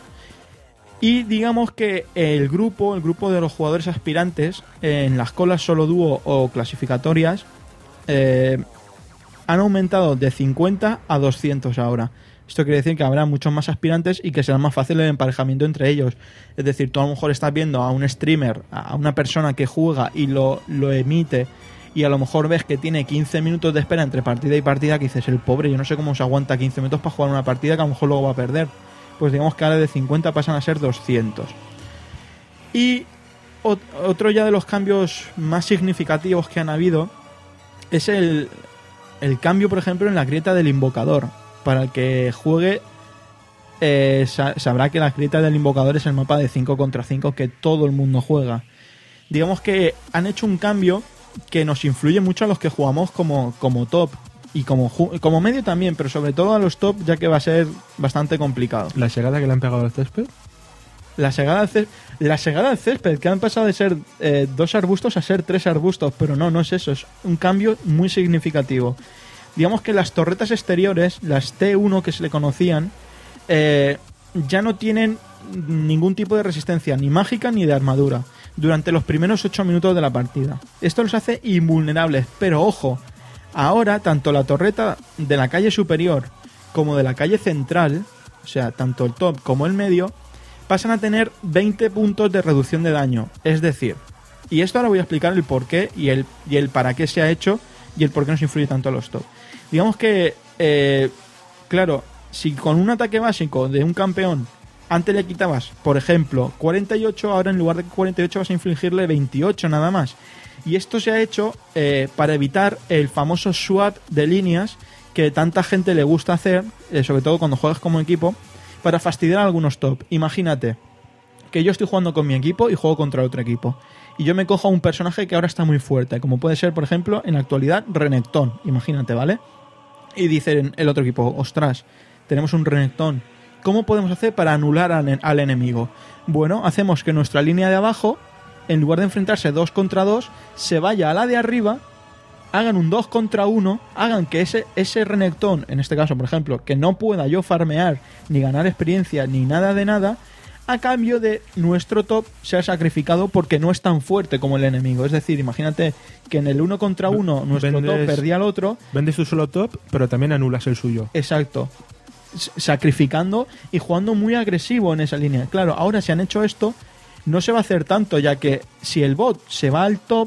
Y digamos que el grupo, el grupo de los jugadores aspirantes, en las colas solo dúo o clasificatorias, eh, han aumentado de cincuenta a doscientos ahora. Esto quiere decir que habrá muchos más aspirantes y que será más fácil el emparejamiento entre ellos. Es decir, tú a lo mejor estás viendo a un streamer, a una persona que juega y lo, lo emite, y a lo mejor ves que tiene quince minutos de espera entre partida y partida, que dices, el pobre, yo no sé cómo se aguanta quince minutos para jugar una partida que a lo mejor luego va a perder. Pues digamos que ahora de cincuenta pasan a ser doscientos. Y otro ya de los cambios más significativos que han habido es el, el cambio, por ejemplo, en la grieta del invocador. Para el que juegue, eh, sabrá que la grieta del invocador es el mapa de cinco contra cinco que todo el mundo juega. Digamos que han hecho un cambio que nos influye mucho a los que jugamos como, como top. Y como, como medio también, pero sobre todo a los top, ya que va a ser bastante complicado. ¿La segada que le han pegado al césped? La segada al césped, la segada al césped, que han pasado de ser eh, dos arbustos a ser tres arbustos, pero no, no es eso, es un cambio muy significativo. Digamos que las torretas exteriores, las T uno que se le conocían, eh, ya no tienen ningún tipo de resistencia, ni mágica ni de armadura, durante los primeros ocho minutos de la partida. Esto los hace invulnerables, pero ojo, ahora tanto la torreta de la calle superior como de la calle central, o sea, tanto el top como el medio, pasan a tener veinte puntos de reducción de daño. Es decir, y esto ahora voy a explicar el por qué y el, y el para qué se ha hecho y el por qué nos influye tanto a los top. Digamos que, eh, claro, si con un ataque básico de un campeón antes le quitabas, por ejemplo, cuarenta y ocho, ahora en lugar de cuarenta y ocho vas a infligirle veintiocho nada más. Y esto se ha hecho eh, para evitar el famoso swap de líneas que tanta gente le gusta hacer, eh, sobre todo cuando juegas como equipo, para fastidiar a algunos top. Imagínate que yo estoy jugando con mi equipo y juego contra otro equipo. Y yo me cojo a un personaje que ahora está muy fuerte, como puede ser, por ejemplo, en la actualidad, Renekton. Imagínate, ¿vale? Y dice el otro equipo, ostras, tenemos un Renekton. ¿Cómo podemos hacer para anular al, al enemigo? Bueno, hacemos que nuestra línea de abajo, en lugar de enfrentarse dos contra dos, se vaya a la de arriba, hagan un dos contra uno, hagan que ese, ese Renekton, en este caso, por ejemplo, que no pueda yo farmear, ni ganar experiencia, ni nada de nada, a cambio de nuestro top sea sacrificado porque no es tan fuerte como el enemigo. Es decir, imagínate que en el uno contra uno nuestro vendes, top perdía al otro. Vendes tu solo top, pero también anulas el suyo. Exacto. Sacrificando y jugando muy agresivo en esa línea. Claro, ahora si han hecho esto, no se va a hacer tanto, ya que si el bot se va al top,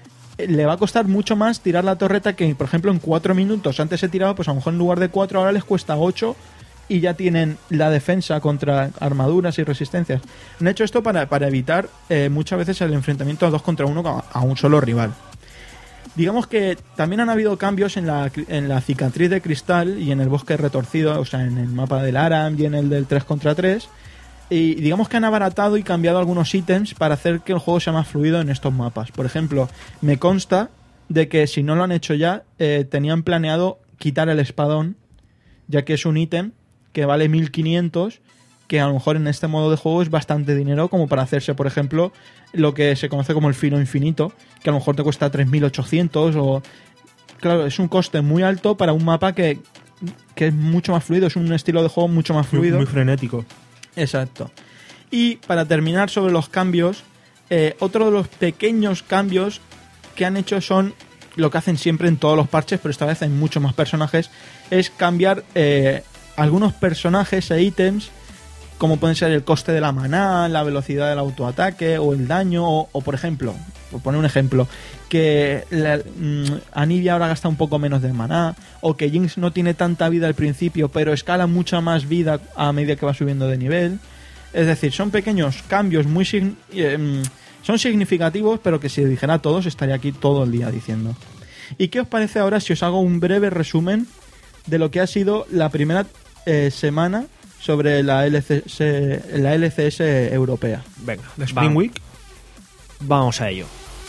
le va a costar mucho más tirar la torreta que, por ejemplo, en cuatro minutos. Antes se tiraba, pues a lo mejor en lugar de cuatro, ahora les cuesta ocho y ya tienen la defensa contra armaduras y resistencias. Han hecho esto para, para evitar eh, muchas veces el enfrentamiento a dos contra uno a, a un solo rival. Digamos que también han habido cambios en la, en la cicatriz de cristal y en el bosque retorcido, o sea, en el mapa del Aram y en el del tres contra tres. Y digamos que han abaratado y cambiado algunos ítems para hacer que el juego sea más fluido en estos mapas. Por ejemplo, me consta de que si no lo han hecho ya, eh, tenían planeado quitar el espadón, ya que es un ítem que vale mil quinientos, que a lo mejor en este modo de juego es bastante dinero como para hacerse, por ejemplo, lo que se conoce como el filo infinito, que a lo mejor te cuesta tres mil ochocientos o... Claro, es un coste muy alto para un mapa que, que es mucho más fluido, es un estilo de juego mucho más Muy, fluido. muy frenético. Exacto. Y para terminar sobre los cambios, eh, otro de los pequeños cambios que han hecho son lo que hacen siempre en todos los parches, pero esta vez hay muchos más personajes, es cambiar eh, algunos personajes e ítems, como pueden ser el coste de la maná, la velocidad del autoataque o el daño, o, o por ejemplo, por poner un ejemplo, que la, mmm, Anivia ahora gasta un poco menos de maná, o que Jinx no tiene tanta vida al principio, pero escala mucha más vida a medida que va subiendo de nivel. Es decir, son pequeños cambios muy sign- eh, son significativos, pero que si dijera a todos estaría aquí todo el día diciendo. ¿Y qué os parece ahora si os hago un breve resumen de lo que ha sido la primera eh, semana sobre la L C S, la L C S europea? Venga, La Spring va- Week. Vamos a ello.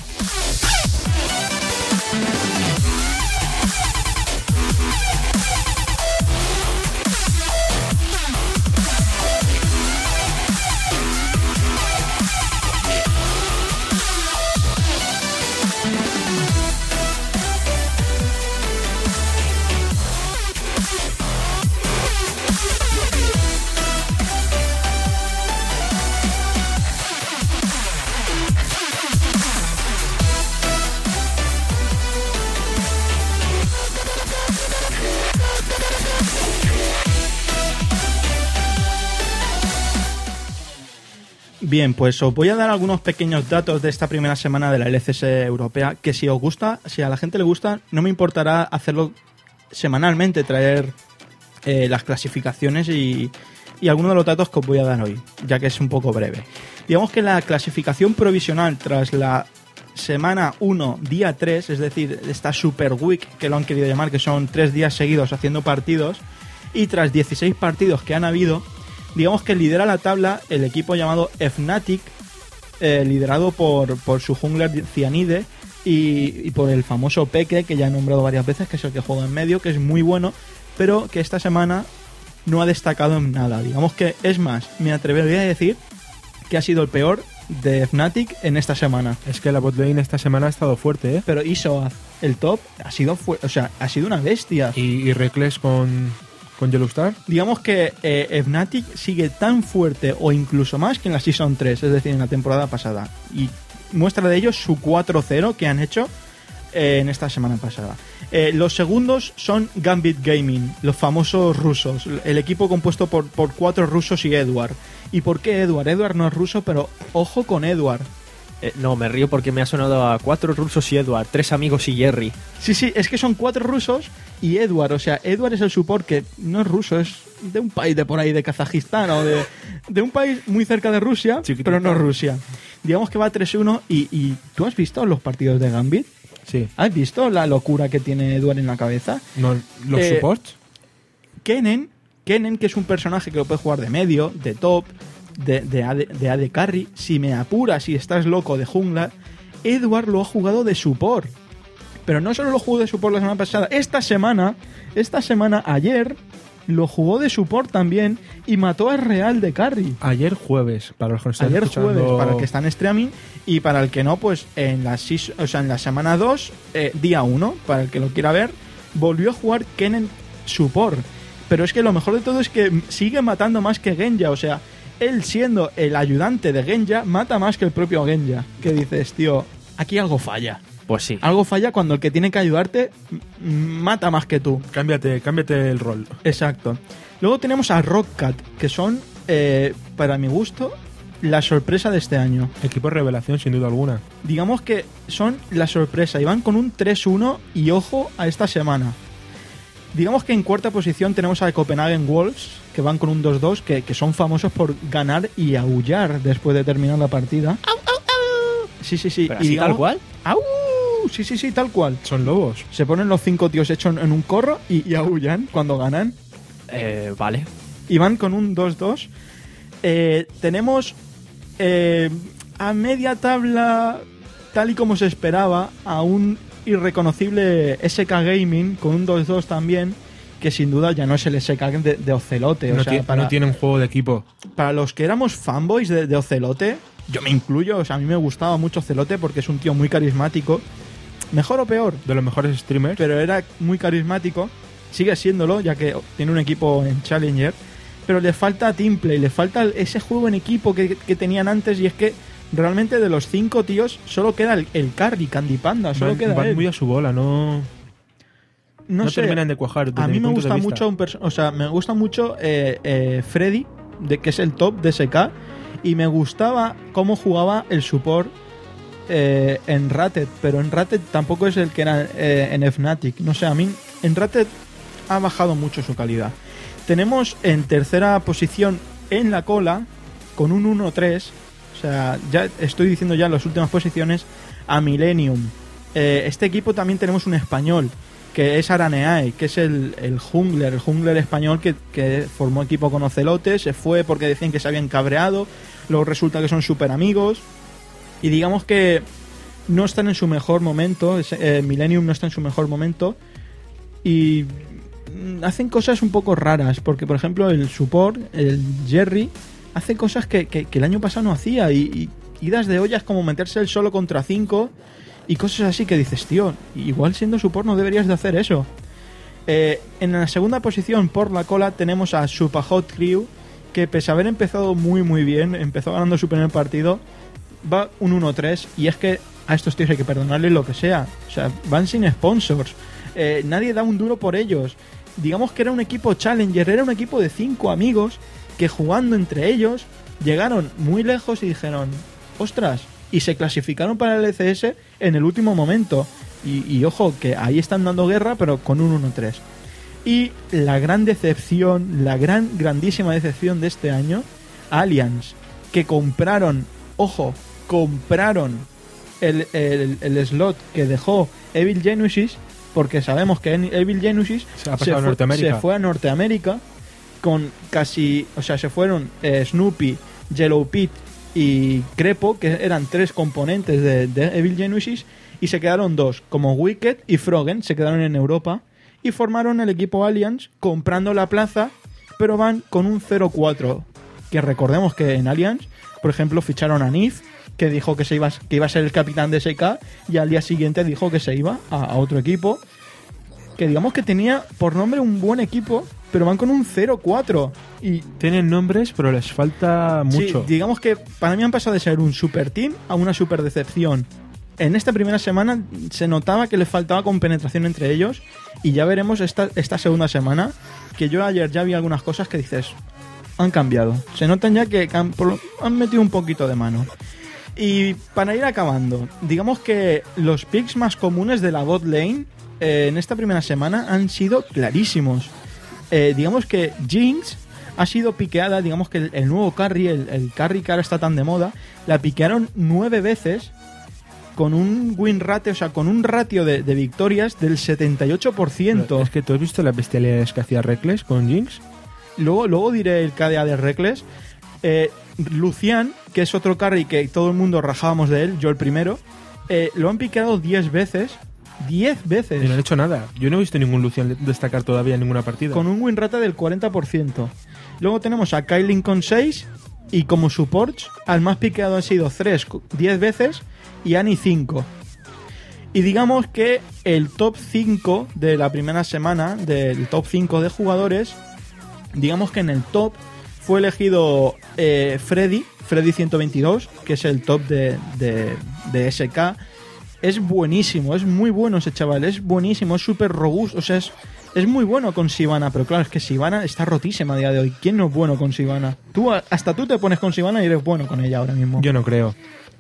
Bien, pues os voy a dar algunos pequeños datos de esta primera semana de la L C S europea, que si os gusta, si a la gente le gusta, no me importará hacerlo semanalmente, traer eh, las clasificaciones y, y algunos de los datos que os voy a dar hoy, ya que es un poco breve. Digamos que la clasificación provisional tras la semana uno, día tres, es decir, esta Super Week, que lo han querido llamar, que son tres días seguidos haciendo partidos, y tras dieciséis partidos que han habido, digamos que lidera la tabla el equipo llamado Fnatic, eh, liderado por, por su jungler Cyanide y, y por el famoso Peke, que ya he nombrado varias veces, que es el que juega en medio, que es muy bueno, pero que esta semana no ha destacado en nada. Digamos que, es más, me atrevería a decir que ha sido el peor de Fnatic en esta semana. Es que la botlane esta semana ha estado fuerte, ¿eh? Pero Isoaz, el top, ha sido fu- o sea, ha sido una bestia. Y, y Reckless con, con Yellowstar. Digamos que eh, Fnatic sigue tan fuerte o incluso más que en la Season tres, es decir, en la temporada pasada. Y muestra de ello su cuatro cero que han hecho eh, en esta semana pasada. Eh, los segundos son Gambit Gaming, los famosos rusos. El equipo compuesto por, por cuatro rusos y Edward. ¿Y por qué Edward? Edward no es ruso, pero ojo con Edward. Eh, no, me río porque me ha sonado a cuatro rusos y Edward, tres amigos y Jerry. Sí, sí, es que son cuatro rusos y Edward. O sea, Edward es el support que no es ruso, es de un país de por ahí, de Kazajistán o de, de un país muy cerca de Rusia, Chiquitito. pero no Rusia. Digamos que va tres uno y, y ¿tú has visto los partidos de Gambit? Sí. ¿Has visto la locura que tiene Edward en la cabeza? No, los Eh, supports. Kennen, Kennen, que es un personaje que lo puede jugar de medio, de top, de, de, A D, de A D carry, si me apuras, si estás loco de jungla, Edward lo ha jugado de support. Pero no solo lo jugó de support la semana pasada, esta semana, esta semana, ayer, lo jugó de support también y mató a Real de carry. Ayer jueves, para los que nos están Ayer escuchando. jueves, para el que está en streaming, y para el que no, pues en la, sis- o sea, en la semana dos, eh, día uno, para el que lo quiera ver, volvió a jugar Kennen support. Pero es que lo mejor de todo es que sigue matando más que Genja, o sea, él siendo el ayudante de Genja, mata más que el propio Genja. Que dices, tío, aquí algo falla. Pues sí. Algo falla cuando el que tiene que ayudarte m- mata más que tú. Cámbiate, cámbiate el rol. Exacto. Luego tenemos a Rockcat, que son, eh, para mi gusto, la sorpresa de este año. Equipo de revelación, sin duda alguna. Digamos que son la sorpresa y van con un tres uno y ojo a esta semana. Digamos que en cuarta posición tenemos a Copenhagen Wolves, que van con un dos dos, que, que son famosos por ganar y aullar después de terminar la partida. Sí, sí, sí. Pero y así digamos- tal cual. ¡Au! uh, sí, sí, sí, tal cual. Son lobos. Se ponen los cinco tíos hechos en un corro y, y aullan cuando ganan. Eh, vale. Y van con un dos dos. Eh, tenemos eh, a media tabla, tal y como se esperaba, a un irreconocible S K Gaming con un dos dos también, que sin duda ya no es el S K de, de Ocelote. No, o sea, ti- para, no tiene un juego de equipo. para los que éramos fanboys de, de Ocelote, yo me incluyo, o sea, a mí me gustaba mucho Ocelote porque es un tío muy carismático. Mejor o peor, De los mejores streamers. pero era muy carismático. Sigue siéndolo, ya que tiene un equipo en Challenger. Pero le falta teamplay, le falta ese juego en equipo que, que tenían antes. Y es que realmente de los cinco tíos solo queda el, el carry, Candy Panda. Solo van, queda van él. muy a su bola, no, no, no sé, terminan de cuajar. desde a mí mi me punto de gusta vista. mucho un perso- o sea, me gusta mucho eh, eh, Freddy, de, que es el top de S K. Y me gustaba cómo jugaba el support eh, en Rated. Pero en Rated tampoco es el que era eh, en Fnatic. No sé, a mí en Rated ha bajado mucho su calidad. Tenemos en tercera posición en la cola, con un uno tres, o sea, ya estoy diciendo ya en las últimas posiciones, a Millennium. Eh, este equipo también tenemos un español, que es Araneae, que es el, el jungler, el jungler español que, que formó equipo con Ocelote, se fue porque decían que se habían cabreado, luego resulta que son súper amigos, y digamos que no están en su mejor momento, es- eh, Millennium no está en su mejor momento, y hacen cosas un poco raras, porque por ejemplo el support, el Jerry, hace cosas que, que- que el año pasado no hacía, y, y idas de ollas como meterse el solo contra cinco y cosas así que dices, tío, igual siendo support no deberías de hacer eso. Eh, en la segunda posición por la cola tenemos a Super Hot Crew, que pese a haber empezado muy muy bien, empezó ganando su primer partido, va un uno tres, y es que a estos tíos hay que perdonarles lo que sea, o sea, van sin sponsors, eh, nadie da un duro por ellos. Digamos que era un equipo Challenger, era un equipo de cinco amigos que jugando entre ellos llegaron muy lejos y dijeron, ostras, y se clasificaron para el L C S en el último momento. Y, y ojo, que ahí están dando guerra, pero con un uno tres. Y la gran decepción, la gran, grandísima decepción de este año, Alliance, que compraron, ojo, compraron el, el, el slot que dejó Evil Genesis, porque sabemos que Evil Genesis Se ha pasado a fue, Norteamérica. se fue a Norteamérica con casi, o sea, se fueron eh, Snoopy, Yellow Pit y Crepo, que eran tres componentes de, de Evil Genesis, y se quedaron dos, como Wicked y Froggen, se quedaron en Europa y formaron el equipo Alliance comprando la plaza, pero van con un cero cuatro, que recordemos que en Alliance, por ejemplo, ficharon a Nif, que dijo que se iba, que iba a ser el capitán de S K, y al día siguiente dijo que se iba a, a otro equipo, que digamos que tenía por nombre un buen equipo, pero van con un cero cuatro. Y Tienen nombres, pero les falta mucho. sí, digamos que para mí han pasado de ser un super team a una super decepción. En esta primera semana se notaba que les faltaba compenetración entre ellos, y ya veremos esta, esta segunda semana, que yo ayer ya vi algunas cosas que dices, han cambiado. Se notan ya que han, por lo- han metido un poquito de mano. Y para ir acabando, digamos que los picks más comunes de la bot lane eh, en esta primera semana han sido clarísimos. Eh, digamos que Jinx ha sido piqueada, digamos que el, el nuevo carry, el, el carry que ahora está tan de moda, la piquearon nueve veces con un win rate, o sea, con un ratio de, de victorias del setenta y ocho por ciento. Pero es que tú has visto las bestialidades que hacía Reckless con Jinx. Luego, luego diré el K D A de Reckless. Eh, Lucian, que es otro carry que todo el mundo rajábamos de él, yo el primero, eh, lo han piqueado diez veces. diez veces. Y no han hecho nada. Yo no he visto ningún Lucian destacar todavía en ninguna partida. Con un win rate del cuarenta por ciento. Luego tenemos a Kailin con seis. Y como supports, al más piqueado han sido Thresh diez veces y Annie cinco. Y digamos que el top cinco de la primera semana, del top cinco de jugadores, digamos que en el top fue elegido eh, Freddy, Freddy ciento veintidós, que es el top de, de, de S K. Es buenísimo, es muy bueno ese chaval, es buenísimo, es súper robusto, o sea, es, es muy bueno con Sivana, pero claro, es que Sivana está rotísima a día de hoy. ¿Quién no es bueno con Sivana? Tú, hasta tú te pones con Sivana y eres bueno con ella ahora mismo. Yo no creo.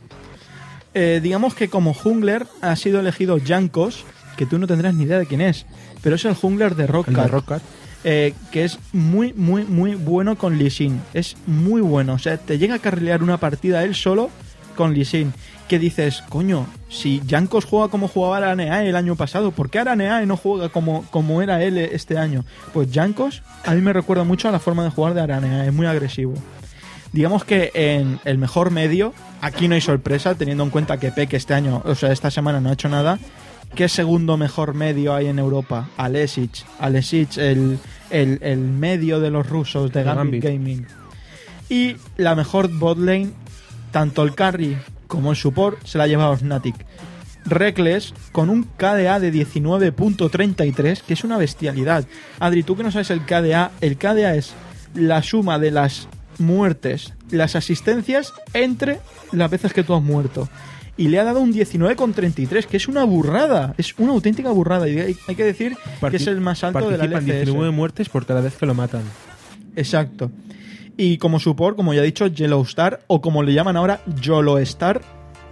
Eh, digamos que como jungler ha sido elegido Jankos, que tú no tendrás ni idea de quién es, pero es el jungler de El Rockcat. de Rockcat. Eh, que es muy, muy, muy bueno con Lee Sin. Es muy bueno. O sea, te llega a carrilear una partida él solo con Lee Sin, que dices, coño, si Jankos juega como jugaba Araneae el año pasado, ¿por qué Araneae no juega como, como era él este año? Pues Jankos a mí me recuerda mucho a la forma de jugar de Araneae, es muy agresivo. Digamos que en el mejor medio, aquí no hay sorpresa, teniendo en cuenta que Peck este año, o sea, esta semana no ha hecho nada. ¿Qué segundo mejor medio hay en Europa? Alesic, Alesic, el, el, el medio de los rusos de Gambit, Gambit Gaming. Y la mejor botlane, tanto el carry como el support, se la ha llevado Fnatic. Reckless, con un K D A de diecinueve punto treinta y tres, que es una bestialidad. Adri, tú que no sabes el K D A, el K D A es la suma de las muertes, las asistencias entre las veces que tú has muerto. Y le ha dado un diecinueve coma treinta y tres, que es una burrada, es una auténtica burrada. Y hay, hay que decir Parti- que es el más alto de la L C S. diecinueve muertes por cada vez que lo matan. Exacto. Y como support, como ya he dicho, Yellow Star, o como le llaman ahora, YOLO Star.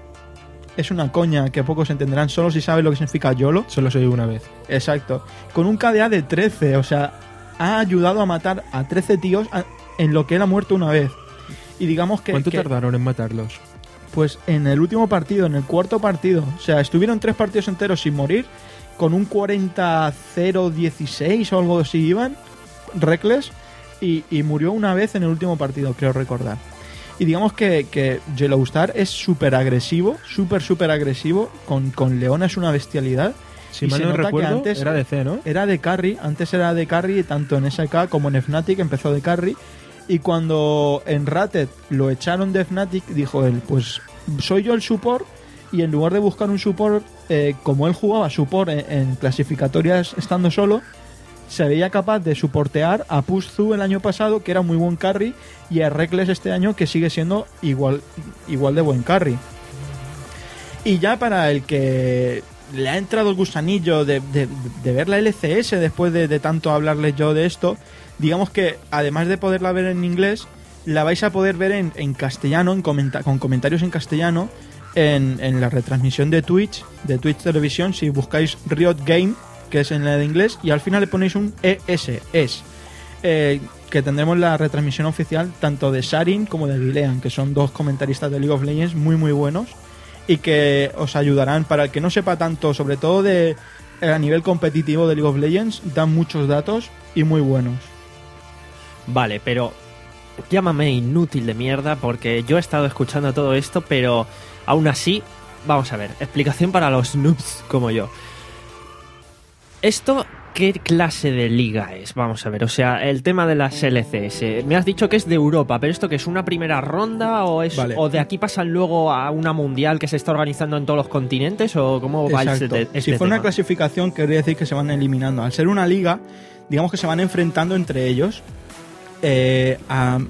Es una coña que pocos entenderán, solo si saben lo que significa YOLO. Solo se oye una vez. Exacto. Con un K D A de trece, o sea, ha ayudado a matar a trece tíos a, en lo que él ha muerto una vez. Y digamos que... ¿Cuánto que, tardaron en matarlos? Pues en el último partido, en el cuarto partido. O sea, estuvieron tres partidos enteros sin morir, con un cuarenta cero dieciséis o algo así iban, Reckless, y, y murió una vez en el último partido, creo recordar. Y digamos que, que Yellow Star es súper agresivo, súper, súper agresivo, con, con Leona es una bestialidad. Si y mal se no nota recuerdo, que antes era de C, ¿no? Era de carry, antes era de carry, tanto en S K como en Fnatic empezó de carry. Y cuando en Rated lo echaron de Fnatic, dijo él, pues soy yo el support, y en lugar de buscar un support, eh, como él jugaba support en, en clasificatorias estando solo, se veía capaz de soportear a Puzu el año pasado, que era muy buen carry, y a Reckless este año, que sigue siendo igual, igual de buen carry. Y ya para el que le ha entrado el gusanillo de, de, de ver la L C S después de, de tanto hablarles yo de esto, digamos que además de poderla ver en inglés, la vais a poder ver en, en castellano, en comenta- con comentarios en castellano, en, en la retransmisión de Twitch, de Twitch Televisión, si buscáis Riot Game, que es en la de inglés, y al final le ponéis un E S, es, eh, que tendremos la retransmisión oficial tanto de Sarin como de Gilean, que son dos comentaristas de League of Legends muy muy buenos, y que os ayudarán, para el que no sepa tanto, sobre todo de a nivel competitivo de League of Legends, dan muchos datos y muy buenos. Vale, pero llámame inútil de mierda porque yo he estado escuchando todo esto, pero aún así, vamos a ver, explicación para los noobs como yo. ¿Esto qué clase de liga es? Vamos a ver, o sea, el tema de las L C S. Me has dicho que es de Europa, pero ¿esto qué es una primera ronda o es Vale. o de aquí pasan luego a una mundial que se está organizando en todos los continentes o cómo va Exacto. este, este Si fuera una tema? clasificación, querría decir que se van eliminando. Al ser una liga, digamos que se van enfrentando entre ellos. Eh, a,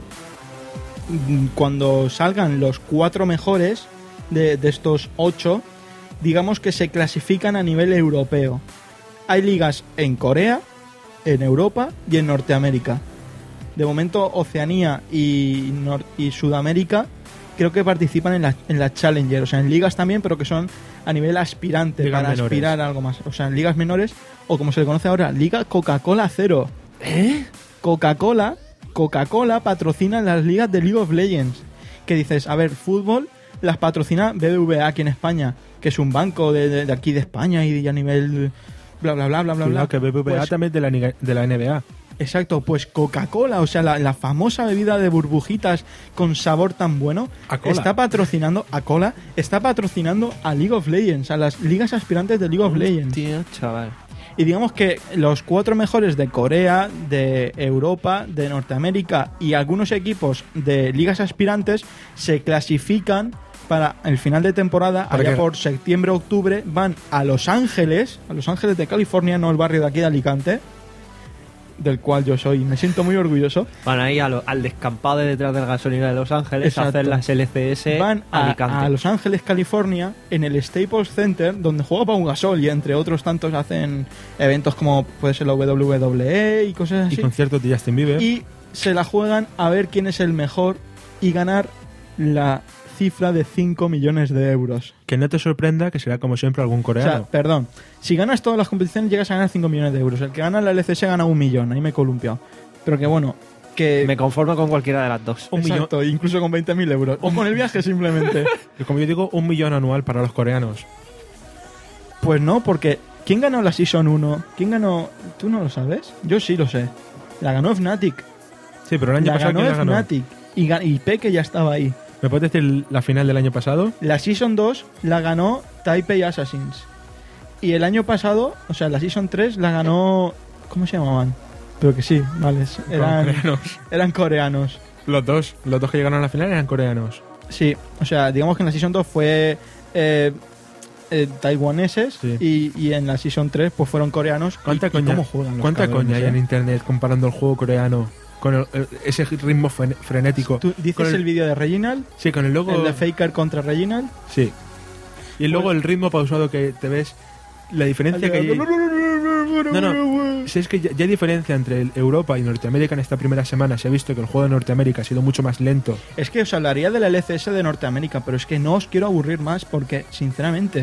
cuando salgan los cuatro mejores de, de estos ocho, digamos que se clasifican a nivel europeo. Hay ligas en Corea, en Europa y en Norteamérica. De momento Oceanía y, Nor- y Sudamérica creo que participan en la, en la Challenger, o sea, en ligas también, pero que son a nivel aspirante, Ligas para menores. aspirar a algo más. O sea, en ligas menores, o como se le conoce ahora, Liga Coca-Cola Cero. ¿Eh? Coca-Cola, Coca-Cola patrocina las ligas de League of Legends. Que dices, a ver, fútbol las patrocina B B V A aquí en España, que es un banco de, de, de aquí de España y a nivel bla bla bla bla bla bla. Cuidado, que B B V A Pues, también de la, niga- de la N B A. exacto, pues Coca-Cola, o sea, la, la famosa bebida de burbujitas con sabor tan bueno, A cola. está patrocinando a cola, está patrocinando a League of Legends, a las ligas aspirantes de League of Legends. Tío, chaval. Y digamos que los cuatro mejores de Corea, de Europa, de Norteamérica y algunos equipos de ligas aspirantes se clasifican para el final de temporada, ¿Para allá qué? por septiembre-octubre, van a Los Ángeles, a Los Ángeles de California, no el barrio de aquí de Alicante, del cual yo soy, me siento muy orgulloso. Van ahí a lo- al descampado de detrás de la gasolina de Los Ángeles a Exacto. hacer las L C S Van a, Alicante. a Los Ángeles, California, en el Staples Center, donde juega Pau Gasol y entre otros tantos hacen eventos como puede ser la W W E y cosas Y así. conciertos de Justin Bieber. Y se la juegan a ver quién es el mejor y ganar la cifra de cinco millones de euros. Que no te sorprenda que será como siempre algún O coreano. sea, perdón, si ganas todas las competiciones llegas a ganar cinco millones de euros. El que gana la L C S gana un millón, ahí me he columpiado. Pero que bueno, que... Me conformo con cualquiera de las dos. Un millón. Exacto, incluso con veinte mil euros. O con el viaje simplemente. Y como yo digo, un millón anual para los coreanos. Pues no, porque ¿quién ganó la Season uno? ¿Quién ganó? ¿Tú no lo sabes? Yo sí lo sé. La ganó Fnatic. Sí, pero el año La pasado ganó ¿quién la ganó? Fnatic. Y, ga- y Peque ya estaba ahí. ¿Me puedes decir la final del año pasado? La Season dos la ganó Taipei Assassins. Y el año pasado, o sea, la Season tres la ganó... ¿Cómo se llamaban? Pero que sí, vale. Eran Coreanos. eran coreanos. Los dos. Los dos que llegaron a la final eran coreanos. Sí, o sea, digamos que en la Season dos fue eh, eh, taiwaneses Sí. y, y en la Season tres pues fueron coreanos. ¿Cuánta ¿Y- y coña, cómo juegan los ¿cuánta cabrones, coña hay eh? en internet comparando el juego coreano con el- el- ese ritmo fren- frenético? ¿Tú dices Con el, el- vídeo de Reginald? Sí, con el logo... ¿El de Faker contra Reginald? Sí. Y luego el ritmo pausado que te ves... La diferencia que hay... No, no. Si es que ya, ya hay diferencia entre el- Europa y Norteamérica en esta primera semana. Se ha visto que el juego de Norteamérica ha sido mucho más lento. Es que os hablaría de la L C S de Norteamérica, pero es que no os quiero aburrir más porque, sinceramente,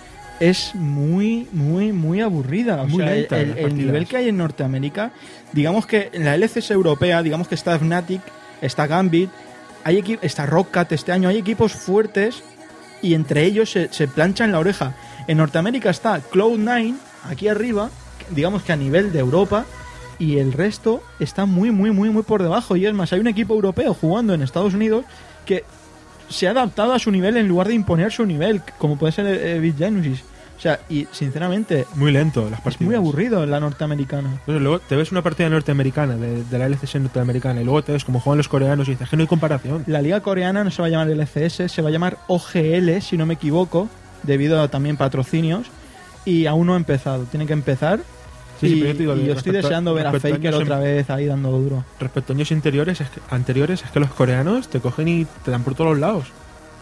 es muy, muy, muy aburrida. O Muy sea, lenta el, las el partidas. nivel que hay en Norteamérica, digamos que en la L C S europea, digamos que está Fnatic, está Gambit, hay equi- está Rockcat este año, hay equipos fuertes y entre ellos se, se planchan la oreja. En Norteamérica está Cloud nine, aquí arriba, digamos que a nivel de Europa, y el resto está muy, muy, muy, muy por debajo. Y es más, hay un equipo europeo jugando en Estados Unidos que se ha adaptado a su nivel en lugar de imponer su nivel, como puede ser eh, Bit Genesis. O sea, y sinceramente, Muy lento las es partidas. muy aburrido la norteamericana. Entonces, luego te ves una partida norteamericana de, de la L C S norteamericana y luego te ves cómo juegan los coreanos y dices que no hay comparación. La liga coreana no se va a llamar L C S, se va a llamar O G L, si no me equivoco, debido a también patrocinios, y aún no ha empezado. Tiene que empezar. Sí, sí, y, pero yo te digo, y yo estoy respecto- deseando ver a respecto a Faker años otra en- vez ahí dando duro. Respecto a años anteriores es, que, anteriores, es que los coreanos te cogen y te dan por todos los lados.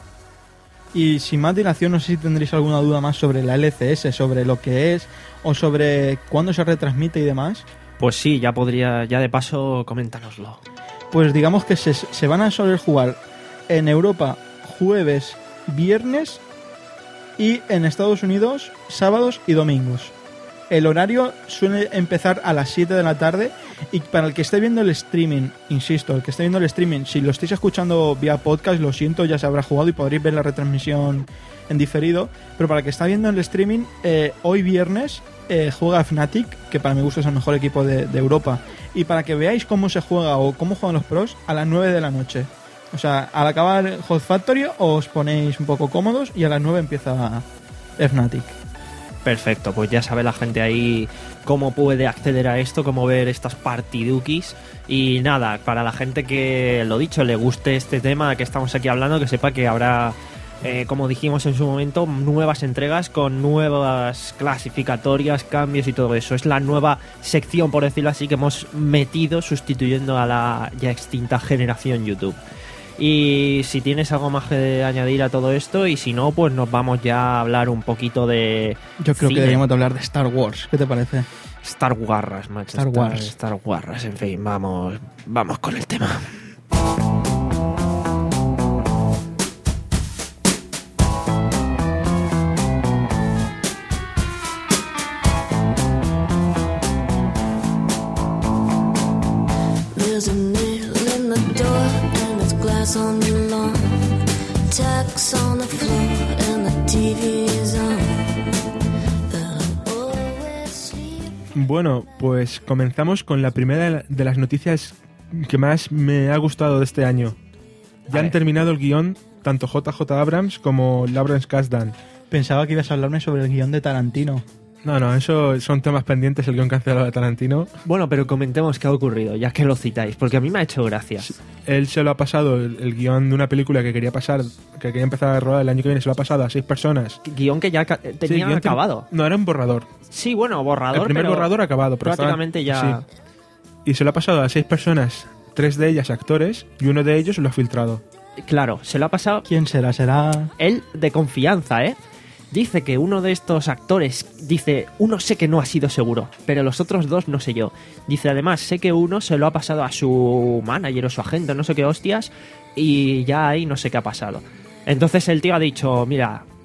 Y sin más dilación, no sé si tendréis alguna duda más sobre la L C S, sobre lo que es, o sobre cuándo se retransmite y demás. Pues sí, ya podría, ya de paso, coméntanoslo. Pues digamos que se, se van a soler jugar en Europa jueves, viernes y en Estados Unidos sábados y domingos. El horario suele empezar a las siete de la tarde y para el que esté viendo el streaming, insisto, el que esté viendo el streaming, si lo estáis escuchando vía podcast, lo siento, ya se habrá jugado y podréis ver la retransmisión en diferido, pero para el que está viendo el streaming, eh, hoy viernes eh, juega Fnatic, que para mi gusto es el mejor equipo de, de Europa, y para que veáis cómo se juega o cómo juegan los pros, a las nueve de la noche. O sea, al acabar Hot Factory os ponéis un poco cómodos y a las nueve empieza Fnatic. Perfecto, pues ya sabe la gente ahí cómo puede acceder a esto, cómo ver estas partidukis. Y nada, para la gente que, lo dicho, le guste este tema que estamos aquí hablando, que sepa que habrá, eh, como dijimos en su momento, nuevas entregas con nuevas clasificatorias, cambios y todo eso. Es la nueva sección, por decirlo así, que hemos metido sustituyendo a la ya extinta generación YouTube. Y si tienes algo más que añadir a todo esto, y si no, pues nos vamos ya a hablar un poquito de Yo creo cine. que deberíamos de hablar de Star Wars. ¿Qué te parece? Star Wars, macho. Star Wars. Star Wars, en fin, vamos, vamos con el tema. There's a nail in the door and it's glass on the lawn. Tacks on the floor and the T V is on. But I'm always sleeping. Bueno, pues comenzamos con la primera de las noticias que más me ha gustado de este año. Ya A han ver. terminado el guión tanto J J Abrams como Lawrence Kasdan. Pensaba que ibas a hablarme sobre el guión de Tarantino. No, no, eso son temas pendientes, el guión cancelado de Tarantino. Bueno, pero comentemos qué ha ocurrido, ya que lo citáis, porque a mí me ha hecho gracia. Él se lo ha pasado, el, el guión de una película que quería pasar, que quería empezar a rodar el año que viene, se lo ha pasado a seis personas. Guión que ya ca- Sí, tenía guión te- acabado. No, era un borrador. Sí, bueno, borrador, el primer pero borrador acabado. Pero estaba- prácticamente ya... sí. Y se lo ha pasado a seis personas, tres de ellas actores, y uno de ellos lo ha filtrado. Claro, se lo ha pasado ¿Quién será? ¿Será...? él de confianza, ¿eh? Dice que uno de estos actores, dice, uno sé que no ha sido seguro, pero los otros dos no sé yo. Dice, además, sé que uno se lo ha pasado a su manager o su agente, no sé qué hostias, y ya ahí no sé qué ha pasado. Entonces el tío ha dicho, mira,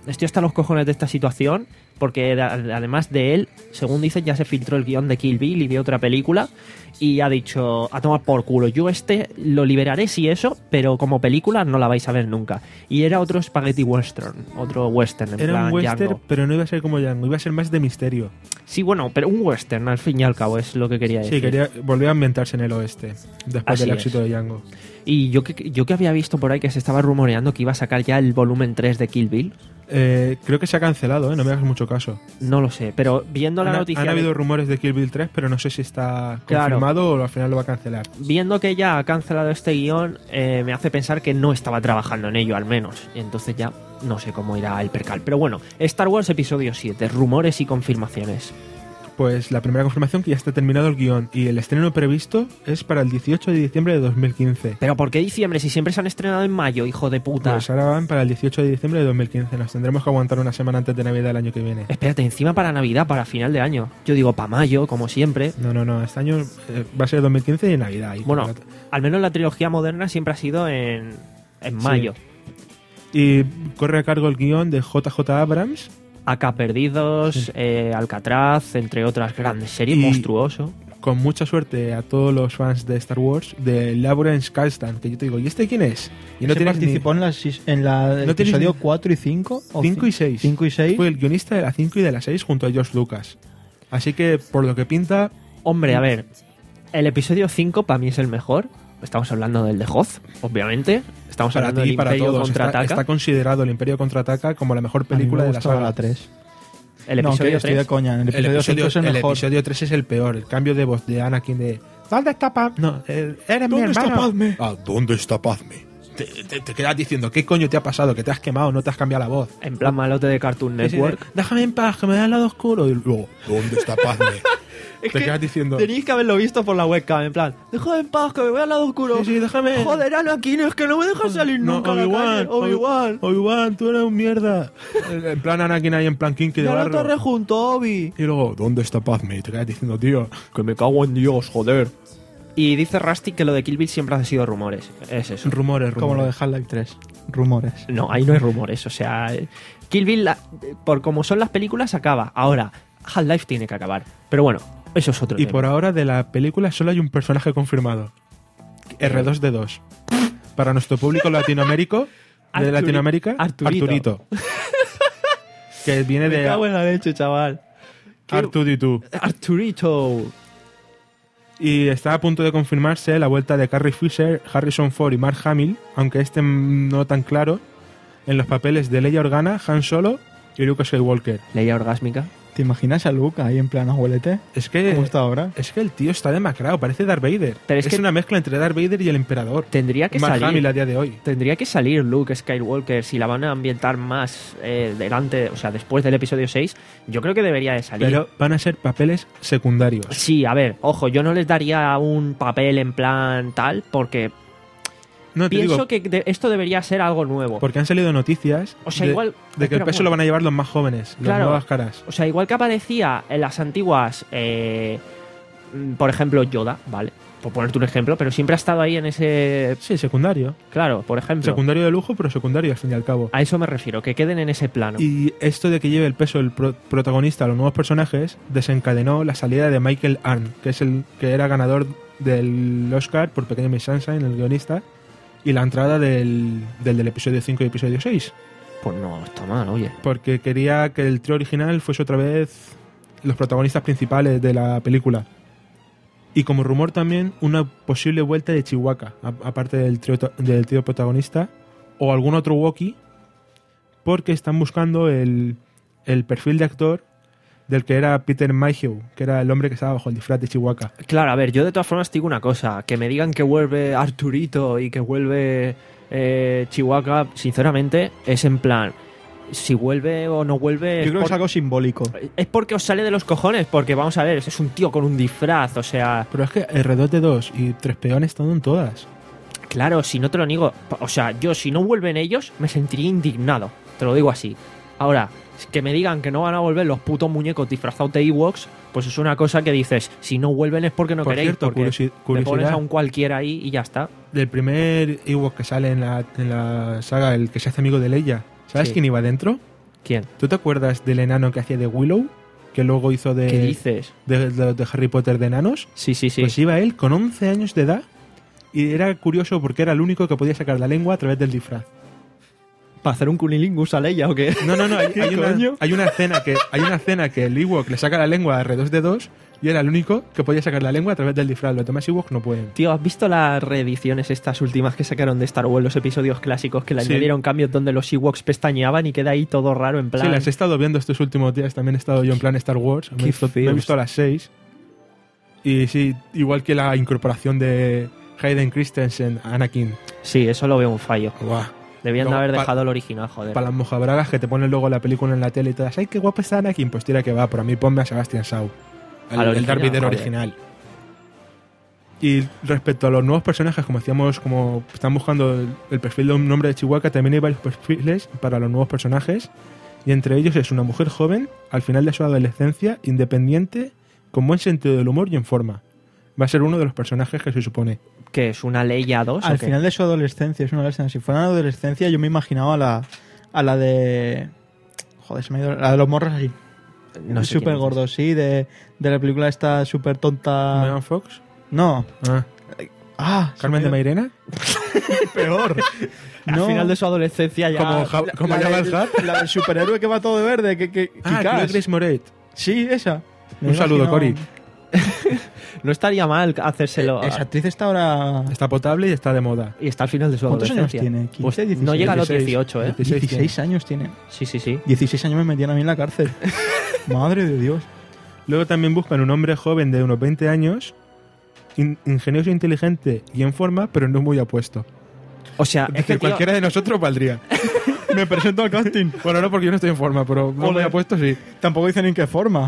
estoy hasta los cojones de esta situación, porque de- además de él, según dicen, ya se filtró el guión de Kill Bill y de otra película, y ha dicho, a tomar por culo, yo este lo liberaré si eso, pero como película no la vais a ver nunca. Y era otro spaghetti western, otro western, en Era plan un western, Django. pero no iba a ser como Django, iba a ser más de misterio. Sí, bueno, pero un western, al fin y al cabo, es lo que quería decir. Sí, quería volver a ambientarse en el oeste, después Así del es. éxito de Django. Y yo que, yo que había visto por ahí que se estaba rumoreando que iba a sacar ya el volumen tres de Kill Bill, Eh, creo que se ha cancelado, ¿eh? No me hagas mucho caso. no lo sé, pero viendo la Han, noticia... han de- habido rumores de Kill Bill tres, pero no sé si está Claro. confirmado o al final lo va a cancelar. Viendo que ya ha cancelado este guión, eh, me hace pensar que no estaba trabajando en ello, al menos. Y entonces ya no sé cómo irá el percal. Pero bueno, Star Wars Episodio siete, rumores y confirmaciones. Pues la primera confirmación que ya está terminado el guión y el estreno previsto es para el dieciocho de diciembre de dos mil quince. ¿Pero por qué diciembre? Si siempre se han estrenado en mayo, hijo de puta. Pues ahora van para el dieciocho de diciembre de dos mil quince. Nos tendremos que aguantar una semana antes de Navidad del año que viene. Espérate, encima para Navidad, para final de año. Yo digo para mayo, como siempre. No, no, no. Este año eh, va a ser dos mil quince y Navidad. Y Bueno, al menos la trilogía moderna siempre ha sido en, en Sí. mayo. Y corre a cargo el guión de J J Abrams. Acá Perdidos, eh, Alcatraz, entre otras grandes series, Y- monstruoso. Con mucha suerte a todos los fans de Star Wars, de Lawrence Kasdan, que yo te digo, ¿y este quién es? Y ¿No tienes ni- participó en, las, sis- en la del No tienes episodio ni- cuatro y cinco? cinco y seis. cinco y seis. Fue el guionista de la cinco y de la seis junto a George Lucas. Así que, por lo que pinta, Hombre, a ver, el episodio cinco para mí es el mejor. Estamos hablando del de Hoth, obviamente. Estamos para hablando ti del y para Imperio todos, está, Contraataca. está considerado el Imperio Contraataca como la mejor película A mí me de la gustaba saga. la tres. El No, que episodio estoy de tres. coña. El El episodio episodio, cinco es el el mejor. episodio tres es el peor. El cambio de voz de Anakin de ¿dónde está Padme? No, eh, eres mi ¿Dónde está hermano. Padme? Ah, ¿dónde está Padme? Te, te- te quedas diciendo, ¿qué coño te ha pasado? Que te has quemado, no te has cambiado la voz. En plan malote de Cartoon Sí, sí, Network. de, Déjame en paz, que me da el lado oscuro. Y luego, ¿dónde está Padme? te quedas diciendo... Tenéis que haberlo visto por la webcam, en plan, déjame en paz, que me voy al lado oscuro. Sí, sí, déjame. Joder, Anakin, es que no me dejas salir No, nunca a la Obi-Wan, calle. Obi-Wan. Obi-Wan, tú eres un mierda. En plan Anakin ahí en plan Kinky de Ya la barro. torre junto, Obi. Y luego, ¿dónde está Padme? Y te quedas diciendo, tío. Que me cago en Dios, joder. Y dice Rusty que lo de Kill Bill siempre ha sido rumores. Es eso. Rumores, rumores. Como lo de Half-Life tres. Rumores. No, ahí no hay rumores. O sea, eh, Kill Bill, la- por como son las películas, acaba. Ahora, Half-Life tiene que acabar. Pero bueno, eso es otro Y tema. por ahora de la película solo hay un personaje confirmado. R dos D dos. Para nuestro público latinoamérico, de Arturi- Latinoamérica, Arturito. Arturito. Que viene Me de cago en la leche, chaval. Qué- R dos D dos. Arturito. Y está a punto de confirmarse la vuelta de Carrie Fisher, Harrison Ford y Mark Hamill, aunque este no tan claro, en los papeles de Leia Organa, Han Solo y Luke Skywalker. Leia orgásmica. ¿Te imaginas a Luke ahí en plan abuelete? Es que ¿Cómo está ahora? es que el tío está demacrado, parece Darth Vader. Pero es es que- una mezcla entre Darth Vader y el emperador. Tendría que Mark salir. Hamill a día de hoy. Tendría que salir Luke Skywalker si la van a ambientar más eh, delante, o sea, después del episodio seis. Yo creo que debería de salir. Pero van a ser papeles secundarios. Sí, a ver, ojo, yo no les daría un papel en plan tal, porque No te pienso digo, que de- esto debería ser algo nuevo. porque han salido noticias O sea, de, igual- de que el espera, peso un lo van a llevar los más jóvenes, las Claro. nuevas caras. O sea, igual que aparecía en las antiguas, eh, mm, por ejemplo, Yoda, ¿vale? Por ponerte un ejemplo, pero siempre ha estado ahí en ese... Sí, secundario. Claro, por ejemplo. Secundario de lujo, pero secundario al fin y al cabo. A eso me refiero, que queden en ese plano. Y esto de que lleve el peso el pro- protagonista a los nuevos personajes desencadenó la salida de Michael Arndt, que es el que era ganador del Oscar por Pequeña Miss Sunshine, el guionista, y la entrada del, del, del episodio cinco y episodio seis. Pues no, está mal, oye. Porque quería que el trío original fuese otra vez los protagonistas principales de la película. Y como rumor también, una posible vuelta de Chewbacca, a- aparte del trío, to- del trío protagonista, o algún otro Wookiee, porque están buscando el, el perfil de actor del que era Peter Mayhew, que era el hombre que estaba bajo el disfraz de Chewbacca. Claro, a ver, yo de todas formas te digo una cosa, que me digan que vuelve Arturito y que vuelve eh, Chihuahua, sinceramente, es en plan, si vuelve o no vuelve... Yo es creo que por- es algo simbólico. es porque os sale de los cojones, porque vamos a ver, es un tío con un disfraz, o sea, Pero es que R dos D dos y tres peones están en todas. claro, si no te lo niego, o sea, yo si no vuelven ellos, me sentiría indignado, te lo digo así. Ahora, que me digan que no van a volver los putos muñecos disfrazados de Ewoks, pues es una cosa que dices, si no vuelven es porque no Por queréis, cierto, porque curiosi- le pones curiosidad. a un cualquiera ahí y ya está. Del primer Ewok que sale en la, en la saga, el que se hace amigo de Leia, ¿sabes Sí. quién iba dentro? ¿Quién? ¿Tú te acuerdas del enano que hacía de Willow? Que luego hizo de, ¿Qué dices? de, de- de Harry Potter de enanos. Sí, sí, sí. Pues iba él con once años de edad y era curioso porque era el único que podía sacar la lengua a través del disfraz. ¿Para hacer un cunilingus a Leia o qué? No, no, no. Hay, ¿Qué hay una, coño? hay una escena que hay una escena que el Ewok le saca la lengua a erre dos de dos y era el único que podía sacar la lengua a través del disfraz. Los demás Ewoks no pueden. Tío, ¿has visto las reediciones estas últimas que sacaron de Star Wars, los episodios clásicos, que le Sí. añadieron cambios donde los Ewoks pestañeaban y queda ahí todo raro en plan... Sí, las he estado viendo estos últimos días. También he estado yo en plan Star Wars. Me Qué he, visto, me he feos. visto a las seis. Y sí, igual que la incorporación de Hayden Christensen a Anakin. Sí, eso lo veo un fallo. Guau. Debían de Luego, haber pa- dejado el original, joder. Para las mojabragas que te ponen luego la película en la tele y todas, ¡ay, qué guapo está Anakin! Pues tira que va, pero a mí ponme a Sebastian Shaw. El, Al el original, Darth Vader joder. original. Y respecto a los nuevos personajes, como decíamos, como están buscando el, el perfil de un nombre de Chihuahua, también hay varios perfiles para los nuevos personajes. Y entre ellos es una mujer joven, al final de su adolescencia, independiente, con buen sentido del humor y en forma. Va a ser uno de los personajes que se supone. ¿Qué es una Leia dos Al o qué? final de su adolescencia, es una adolescencia. Si fuera una adolescencia, yo me imaginaba a la, a la de. Joder, se me ha ido. La de los morros así. No sé Súper quién es. gordos, sí. De, de la película esta súper tonta. Megan Fox, No. ah, Ah, se Carmen me de ha ido- Mairena, Peor. Al No. final de su adolescencia ya... como, Ja- como la, Jabba del- el Hutt. la del superhéroe que va todo de verde. Que, que, Ah, Kick-Ass. Chloe Grace Moretz. Sí, esa. Me Un saludo, imagino- Cory. No estaría mal hacérselo... Esa actriz está ahora. Está potable y está de moda. Y está al final de su ¿Cuántos años adolescencia. tiene? ¿quince, Pues no dieciséis? llega a los dieciséis. dieciocho, ¿eh? dieciséis. dieciséis años tiene. Sí, sí, sí. dieciséis años me metían a mí en la cárcel. Madre de Dios. Luego también buscan un hombre joven de unos veinte años, in- ingenioso, inteligente y en forma, pero no muy apuesto. O sea, Es es decir, que, tío, cualquiera de nosotros valdría. Me presento al casting. Bueno, no, porque yo no estoy en forma, pero no muy Ole. apuesto sí. Tampoco dicen en qué forma.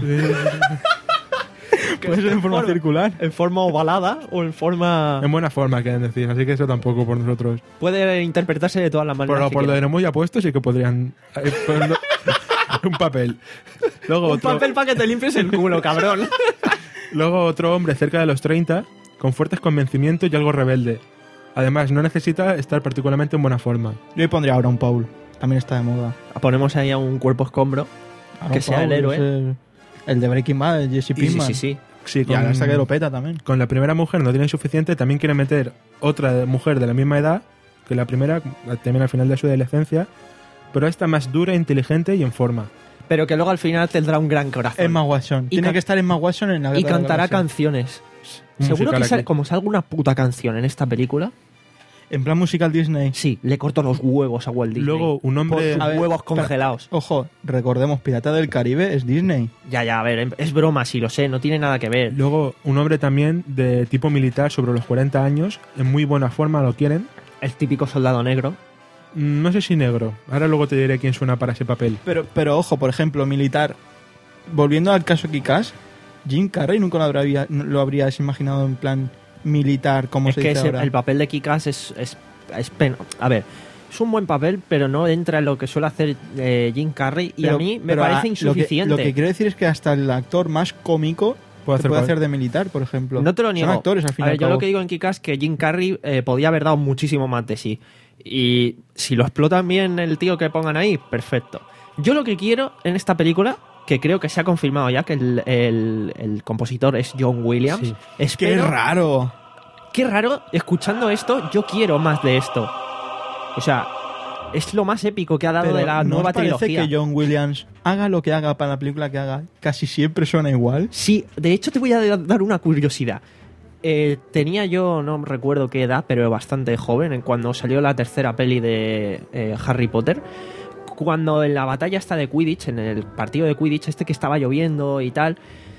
Puede ser en forma forma. circular. en forma ovalada o en forma... En buena forma, quieren decir. Así que eso tampoco por nosotros. Puede interpretarse de todas las maneras. Pero que por lo quiera. de no muy apuesto sí que podrían eh, ponerlo- un papel. Luego Un otro, papel para que te limpies el culo, cabrón. luego otro hombre cerca de los treinta, con fuertes convencimientos y algo rebelde. Además, no necesita estar particularmente en buena forma. Yo ahí pondría a Aaron Paul. También está de moda. Ponemos ahí a un cuerpo escombro. Aaron Que sea el Paul, héroe. es El, el de Breaking Bad, el Jesse Y sí, Pinkman. sí, sí. Sí, Y ahora está que lo peta también. con la primera mujer no tienen suficiente, también quieren meter otra mujer de la misma edad que la primera, también al final de su adolescencia, pero esta más dura, inteligente y en forma. Pero que luego al final tendrá un gran corazón. Emma Watson. Y Tiene can- que estar Emma Watson en la y Guerra de la cantará Galaxia. canciones. Un Seguro que musical sale- aquí. como salga una puta canción en esta película, En plan musical Disney. sí, le corto los huevos a Walt Disney. Luego, un por hombre... sus A ver, huevos espera. congelados. Ojo, recordemos, Pirata del Caribe es Disney. Ya, ya, a ver, es broma, sí lo sé, no tiene nada que ver. Luego, un hombre también de tipo militar sobre los cuarenta años, en muy buena forma, lo quieren. El típico soldado negro. Mm, No sé si negro. Ahora luego te diré quién suena para ese papel. Pero, pero ojo, por ejemplo, militar. Volviendo al caso Kick-Ass, Jim Carrey nunca lo, habría, lo habrías imaginado en plan militar, como Es se que dice ese- ahora. el papel de Kick-Ass es, es, es pen- A ver, es un buen papel, pero no entra en lo que suele hacer eh, Jim Carrey y Pero- a mí me pero, parece ah, lo que- insuficiente. Lo que, quiero decir es que hasta el actor más cómico Puede se hacer puede papel. hacer de militar, por ejemplo. No te lo niego. Son actores al fin A y ver, al yo cabo. lo que digo en Kick-Ass es que Jim Carrey eh, podía haber dado muchísimo más de sí. Y si lo explotan bien el tío que pongan ahí, perfecto. Yo lo que quiero en esta película, que creo que se ha confirmado ya que el, el- el compositor es John Williams, Sí. ¡Qué espero- raro! Qué raro, escuchando esto, yo quiero más de esto. O sea, es lo más épico que ha dado Pero de la ¿no nueva os parece trilogía. que John Williams haga lo que haga para la película que haga, casi siempre suena igual? Sí, de hecho te voy a dar una curiosidad. Eh, tenía yo, no recuerdo qué edad, pero bastante joven, en cuando salió la tercera peli de eh, Harry Potter. Cuando en la batalla esta de Quidditch, en el partido de Quidditch este que estaba lloviendo y tal,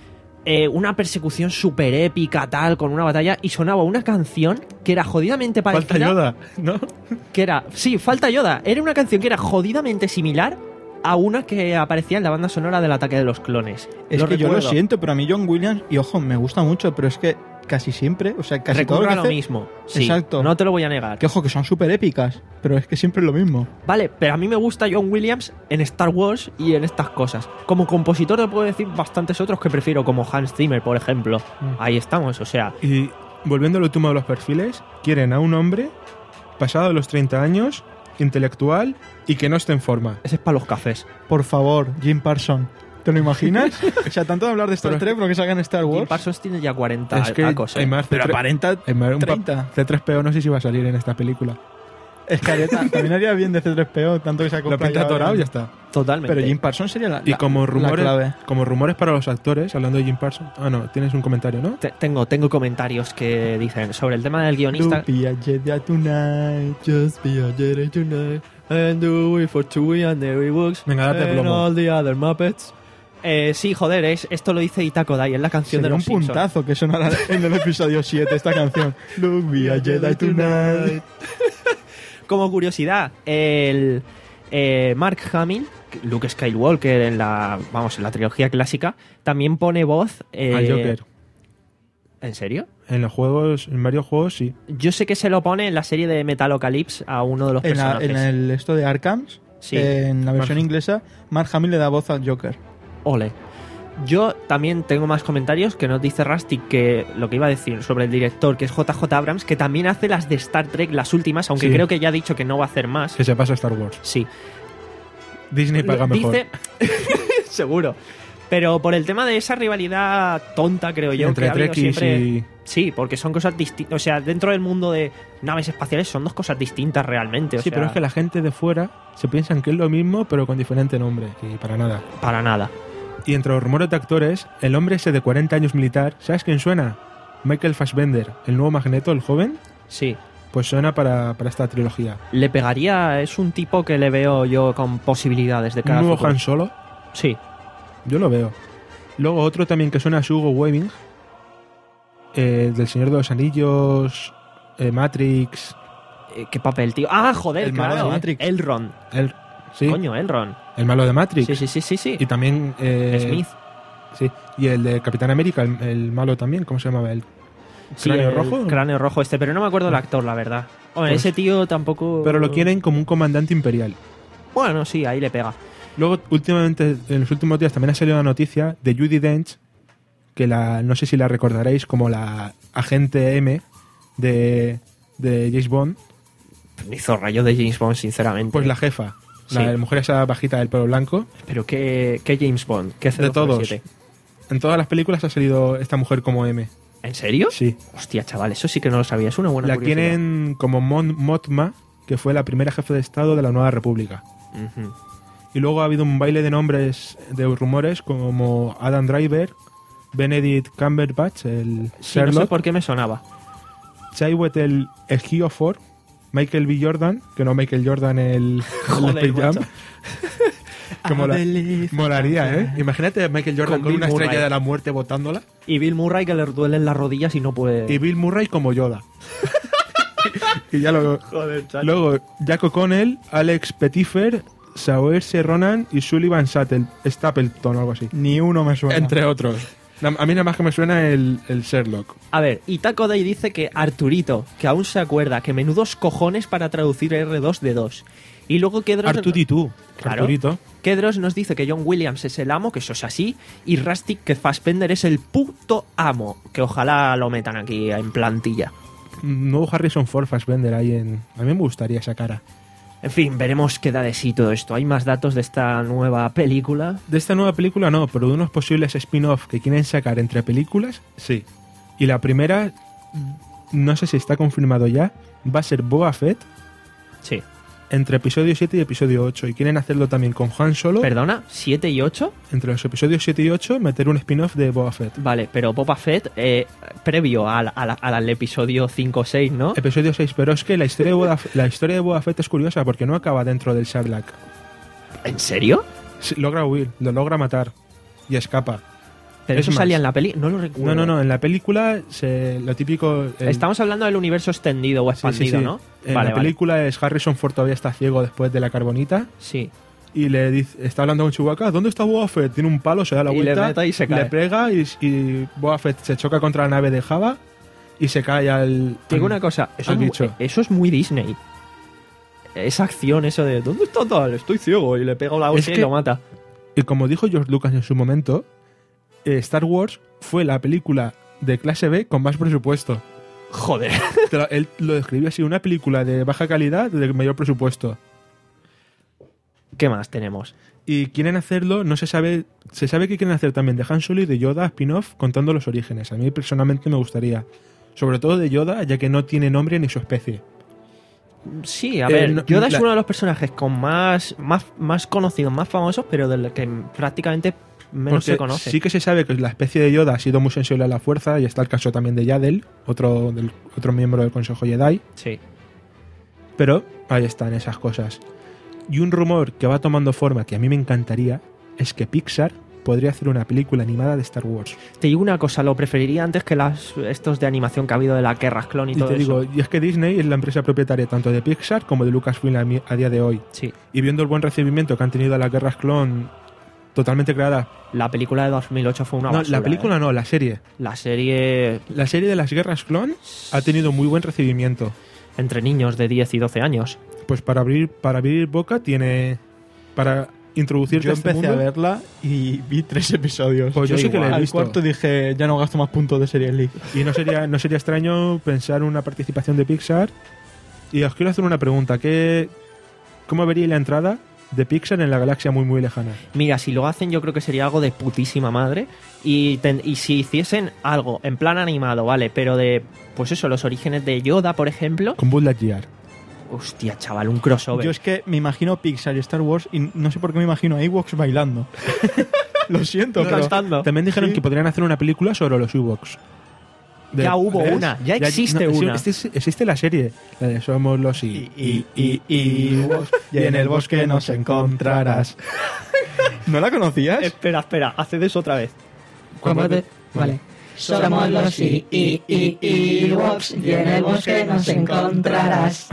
eh, una persecución súper épica, tal, con una batalla, y sonaba una canción que era jodidamente parecida. Falta Yoda, ¿no? Que era, sí, Falta Yoda. Era una canción que era jodidamente similar a una que aparecía en la banda sonora del Ataque de los Clones. Es Lo que yo lo recuerdo. siento, pero a mí John Williams, y ojo, me gusta mucho, pero es que casi siempre, o sea, casi todo Recurre lo a que lo hace, mismo. Sí, Exacto. no te lo voy a negar. que ojo, que son súper épicas, pero es que siempre es lo mismo. Vale, pero a mí me gusta John Williams en Star Wars y en estas cosas. Como compositor te puedo decir bastantes otros que prefiero, como Hans Zimmer, por ejemplo. Mm. Ahí estamos, o sea... Y volviendo al último de los perfiles, quieren a un hombre pasado de los treinta años, intelectual y que no esté en forma. Ese es para los cafés. Por favor, Jim Parsons. ¿Te lo imaginas? O sea, tanto de hablar de Star Pero- Trek, pero que salgan Star Jim Wars. Parsons tiene ya cuarenta Es que tacos, ¿eh? hay más Pero C tres aparenta hay más- un pa- treinta. C tres P O no sé si va a salir en esta película. Escaleta. También haría bien de C tres P O, tanto que se ha Lo comprado. pinta ya dorado y en- ya está. Totalmente. Pero Jim Parsons sería la, Y la- como la rumores, clave. como rumores para los actores, hablando de Jim Parsons. Ah, no, tienes un comentario, ¿no? Te- tengo, tengo comentarios que dicen sobre el tema del guionista. Don't be a Jedi tonight, just be a Jedi tonight. And do it for Chewie and Harry Wooks Venga, date and plomo. all the other Muppets. Eh, sí, joder, es, esto lo dice Itaco Dai, es la canción Sería de un los Simpsons. puntazo que sonara en el episodio siete esta canción. Look, be a Jedi tonight. Como curiosidad, el eh, Mark Hamill, Luke Skywalker en la, vamos, en la trilogía clásica, también pone voz eh, Al Joker. ¿En serio? En los juegos, en varios juegos, sí. Yo sé que se lo pone en la serie de Metalocalypse a uno de los En, la- personajes. en el esto de Arkham, Sí. en la versión Mark- inglesa, Mark Hamill le da voz al Joker. Ole. Yo también tengo más comentarios que nos dice Rusty que lo que iba a decir sobre el director, que es J J Abrams, que también hace las de Star Trek, las últimas, aunque Sí. creo que ya ha dicho que no va a hacer más. Que se pasa a Star Wars. Sí. Disney paga mejor. Dice, seguro. Pero por el tema de esa rivalidad tonta, creo yo, Entre que ha habido Trekkies siempre... y... Sí, porque son cosas distintas. O sea, dentro del mundo de naves espaciales son dos cosas distintas realmente. O Sí, sea, pero es que la gente de fuera se piensan que es lo mismo, pero con diferente nombre. Y para nada. para nada. Y entre los rumores de actores, el hombre ese de cuarenta años militar, ¿sabes quién suena? Michael Fassbender, el nuevo Magneto, el joven, Sí. pues suena para, para esta trilogía. Le pegaría... Es un tipo que le veo yo con posibilidades de Un cara al nuevo futuro. Han Solo, Sí. yo lo veo. Luego otro también que suena es Hugo Weaving, eh, del Señor de los Anillos, eh, Matrix, Eh, ¿Qué papel, tío? Ah, joder, El malo claro. de Matrix. Elrond. el, sí, Coño, Elrond. el malo de Matrix. Sí, sí, sí, sí, sí. Y también... eh, Smith. Sí, y el de Capitán América, el, el malo también, ¿cómo se llamaba él? Sí, ¿Cráneo el rojo? Cráneo rojo este, pero no me acuerdo el actor, la verdad. Hombre, Pues- ese tío tampoco... Pero lo quieren como un comandante imperial. Bueno, sí, ahí le pega. Luego, últimamente, en los últimos días también ha salido la noticia de Judi Dench, que la, no sé si la recordaréis como la agente M de, de James Bond, Me hizo rayo de James Bond, sinceramente. pues la jefa, Sí. la mujer esa bajita del pelo blanco. Pero qué, qué James Bond, qué De todos. siete. En todas las películas ha salido esta mujer como M. ¿En serio? Sí. Hostia, chaval, eso sí que no lo sabía. Es una buena La curiosidad. quieren como Mon Mothma, que fue la primera jefe de Estado de la Nueva República. Ujú. Y luego ha habido un baile de nombres de rumores como Adam Driver, Benedict Cumberbatch, el Sí, no Sherlock, sé por qué me sonaba. Chiwetel Ejiofor, Michael B. Jordan, que no Michael Jordan el, Joder, el Space Jam. macho. Que mola- molaría, ¿eh? Imagínate a Michael Jordan Con con, Bill una estrella Murray. de la muerte botándola Y Bill Murray que le duelen las rodillas y no puede... y Bill Murray como Yoda. Y ya lo... Joder, chaval. Luego, Jack O'Connell, Alex Pettyfer, Saoirse Ronan y Sullivan Sattel- Stapleton o algo así. Ni uno me suena. Entre otros. Na- A mí nada más que me suena el, el Sherlock. A ver, Itaco Day dice que Arturito, que aún se acuerda, que menudos cojones para traducir R dos D dos. Y luego Kedros, Arturito. Claro. Arturito. Kedros nos dice que John Williams es el amo, que eso es así, y Rustic que Fassbender es el puto amo, que ojalá lo metan aquí en plantilla. Nuevo Harrison Ford Fassbender ahí en... A mí me gustaría esa cara. En fin, veremos qué da de sí todo esto. ¿Hay más datos de esta nueva película? De esta nueva película no, pero de unos posibles spin-off que quieren sacar entre películas, sí. Y la primera, no sé si está confirmado ya, va a ser Boba Fett Sí. entre episodio siete y episodio ocho. Y quieren hacerlo también con Han Solo. ¿Perdona? ¿siete y ocho? Entre los episodios siete y ocho, meter un spin-off de Boba Fett. Vale, pero Boba Fett, eh, previo al, al- al episodio cinco o seis, ¿no? Episodio seis, pero es que la historia de Boba, F- la historia de Boba Fett es curiosa porque no acaba dentro del Sarlacc. ¿En serio? Sí, logra huir, lo logra matar y escapa. Pero Es eso más. salía en la peli, no lo recuerdo. No, no, no, en la película se, lo típico... el- Estamos hablando del universo extendido o Sí, sí, expandido, sí. ¿no? En vale, la vale. película es Harrison Ford todavía está ciego después de la carbonita Sí. y le dice, está hablando con Chewbacca, ¿dónde está Boba Fett? Tiene un palo, se da la Y le vuelta, mete y se cae. le pega y, y Boba Fett se choca contra la nave de Java y se cae al... Te digo al- una cosa, eso al es, mu- bicho. eso es muy Disney. Esa acción, eso de ¿dónde está tal? Estoy ciego y le pego la hostia que- y lo mata. Y como dijo George Lucas en su momento, eh, Star Wars fue la película de clase B con más presupuesto. Joder. Te lo- Él lo describió así, una película de baja calidad de mayor presupuesto. ¿Qué más tenemos? Y quieren hacerlo, no se sabe, se sabe que quieren hacer también de Han Solo y de Yoda spin-off contando los orígenes. A mí personalmente me gustaría. Sobre todo de Yoda, ya que no tiene nombre ni su especie. Sí, a Eh, ver, no- Yoda la- es uno de los personajes con más, más, más conocidos, más famosos, pero del que prácticamente menos Porque se conoce. sí que se sabe que la especie de Yoda ha sido muy sensible a la fuerza, y está el caso también de Yaddle, otro, del, otro miembro del Consejo Jedi. Sí. Pero ahí están esas cosas. Y un rumor que va tomando forma, que a mí me encantaría, es que Pixar podría hacer una película animada de Star Wars. Te digo una cosa, lo preferiría antes que las estos de animación que ha habido de la Guerras Clon y, Y todo te eso. digo, y es que Disney es la empresa propietaria tanto de Pixar como de Lucasfilm a, mi- a día de hoy. Sí. Y viendo el buen recibimiento que han tenido a las Guerras Clon totalmente creadas. La película de dos mil ocho fue una No, basura, la película ¿eh? no, la serie. La serie La serie de las Guerras Clon ha tenido muy buen recibimiento. entre niños de diez y doce años. Pues para abrir, para abrir boca tiene... Para introducirte Yo a este empecé a mundo, verla y vi tres episodios. Pues yo sí que la he Al visto. cuarto dije, ya no gasto más puntos de Series League. y no sería, no sería extraño pensar una participación de Pixar. Y os quiero hacer una pregunta. ¿Qué, ¿Cómo vería la entrada de Pixar en la galaxia muy muy lejana? Mira, si lo hacen yo creo que sería algo de putísima madre. Y, ten- y si hiciesen algo en plan animado, ¿vale? Pero de, pues eso, los orígenes de Yoda, por ejemplo. Con Buzz Lightyear. Hostia, chaval, un crossover. Yo es que me imagino Pixar y Star Wars y no sé por qué me imagino a Ewoks bailando. Lo siento, pero... Cantando. También dijeron Sí. que podrían hacer una película sobre los Ewoks. De- Ya hubo ¿ves? una, ya existe no, una. existe, existe la serie. La de Somos los I. Y, y, y, y en el bosque nos encontrarás. ¿No la conocías? Espera, espera, haced eso otra vez. ¿Cómo te- Vale. Somos los I, I, I, I, Ewoks, y en el bosque nos encontrarás.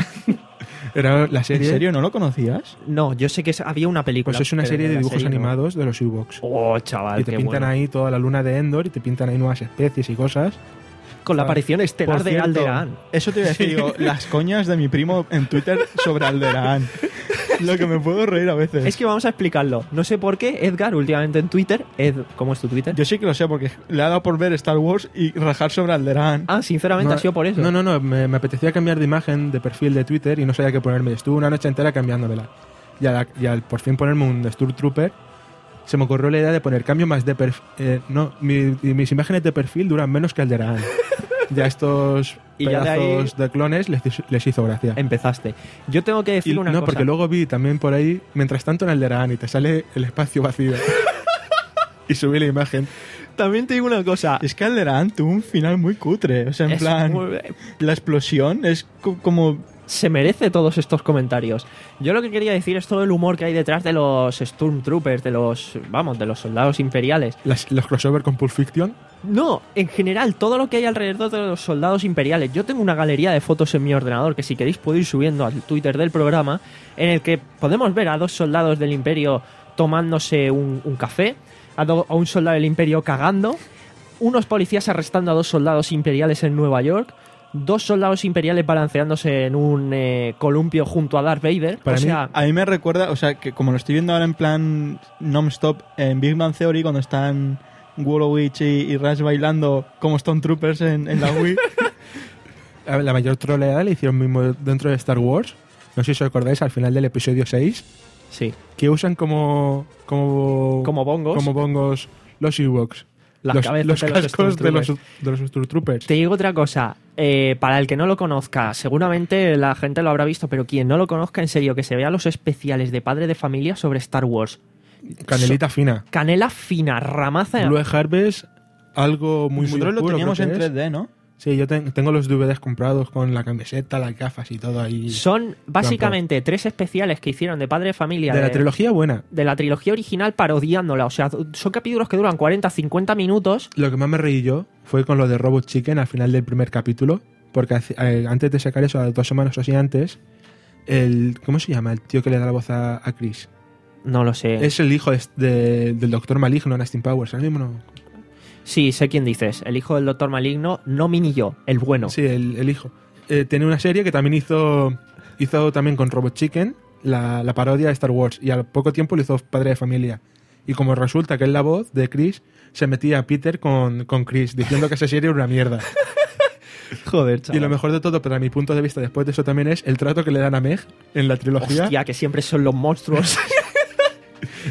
Era la ¿En serie. serio no lo conocías? No, yo sé que es- había una película. Pues es una pero serie de la dibujos serie no. animados de los Ewoks. Oh, chaval, Y te qué pintan bueno. ahí toda la luna de Endor y te pintan ahí nuevas especies y cosas. Con la aparición estelar Por de cierto, Alderaan. Eso te iba a decir, digo, las coñas de mi primo en Twitter sobre Alderaan. Lo que me puedo reír a veces. Es que vamos a explicarlo. No sé por qué Edgar últimamente en Twitter, Ed, ¿cómo es tu Twitter? Yo sí que lo sé porque le ha dado por ver Star Wars y rajar sobre Alderaan. Ah, sinceramente No, ha sido por eso. No, no, no. Me, me apetecía cambiar de imagen de perfil de Twitter y no sabía qué ponerme. Estuve una noche entera cambiándomela. Y al, y al por fin ponerme un Stormtrooper, se me ocurrió la idea de poner cambio más de perfil. Eh, no, mi- y mis imágenes de perfil duran menos que Alderaan. Ya estos Y ya de ahí- pedazos de clones les, les hizo gracia. Empezaste. Yo tengo que Y- decir una no, cosa. porque luego vi también por ahí, mientras tanto en Alderaan, y te sale el espacio vacío. Y subí la imagen. También te digo una cosa. Es que Alderaan tuvo un final muy cutre. O sea, en Es plan, muy- la explosión es co- como... Se merece todos estos comentarios. Yo lo que quería decir es todo el humor que hay detrás de los Stormtroopers, de los, vamos, de los soldados imperiales. Las- los crossover con Pulp Fiction. No, en general, todo lo que hay alrededor de los soldados imperiales. Yo tengo una galería de fotos en mi ordenador que si queréis puedo ir subiendo al Twitter del programa, en el que podemos ver a dos soldados del imperio tomándose un, un café, a, do- a un soldado del imperio cagando, unos policías arrestando a dos soldados imperiales en Nueva York, dos soldados imperiales balanceándose en un eh, columpio junto a Darth Vader. Para o mí- sea, A mí me recuerda, o sea, que como lo estoy viendo ahora en plan non-stop en Big Bang Theory, cuando están Wolowitz y, y Rush bailando como Stone Troopers en, en la Wii. A ver, la mayor troleada la hicieron mismo dentro de Star Wars. No sé si os acordáis, al final del episodio seis, sí, que usan como como como bongos. como bongos los Ewoks. Las los cabezas los de los cascos de los, Stormtroopers. de los Stormtroopers. Te digo otra cosa, eh, para el que no lo conozca, seguramente la gente lo habrá visto, pero quien no lo conozca, en serio, que se vea los especiales de Padre de Familia sobre Star Wars. Canelita fina. Canela fina, ramaza. Blue Harvest, algo muy, muy Nosotros lo oscuro, teníamos creo en que es. tres D, ¿no? Sí, yo ten- tengo los D V Ds comprados con la camiseta, las gafas y todo ahí. Son básicamente tres especiales que hicieron de Padre de Familia de la trilogía buena. de la trilogía original parodiándola. O sea, son capítulos que duran cuarenta a cincuenta minutos. Lo que más me reí yo fue con lo de Robot Chicken al final del primer capítulo, porque hace- eh, antes de sacar eso, dos semanas o así antes, el ¿cómo se llama? El tío que le da la voz a, a Chris. No lo sé. Es el hijo de- de- del Doctor Maligno en Austin Powers. ¿Ahora mismo no? Sí, sé quién dices. El hijo del Doctor Maligno, no Mini yo, el bueno. Sí, el, el hijo. Eh, tiene una serie que también hizo hizo también con Robot Chicken, la, la parodia de Star Wars, y al poco tiempo lo hizo Padre de Familia. Y como resulta que es la voz de Chris, se metía a Peter con, con Chris, diciendo que esa serie era una mierda. Joder, Y chaval. lo mejor de todo, pero a mi punto de vista después de eso también es el trato que le dan a Meg en la trilogía. Hostia, que siempre son los monstruos.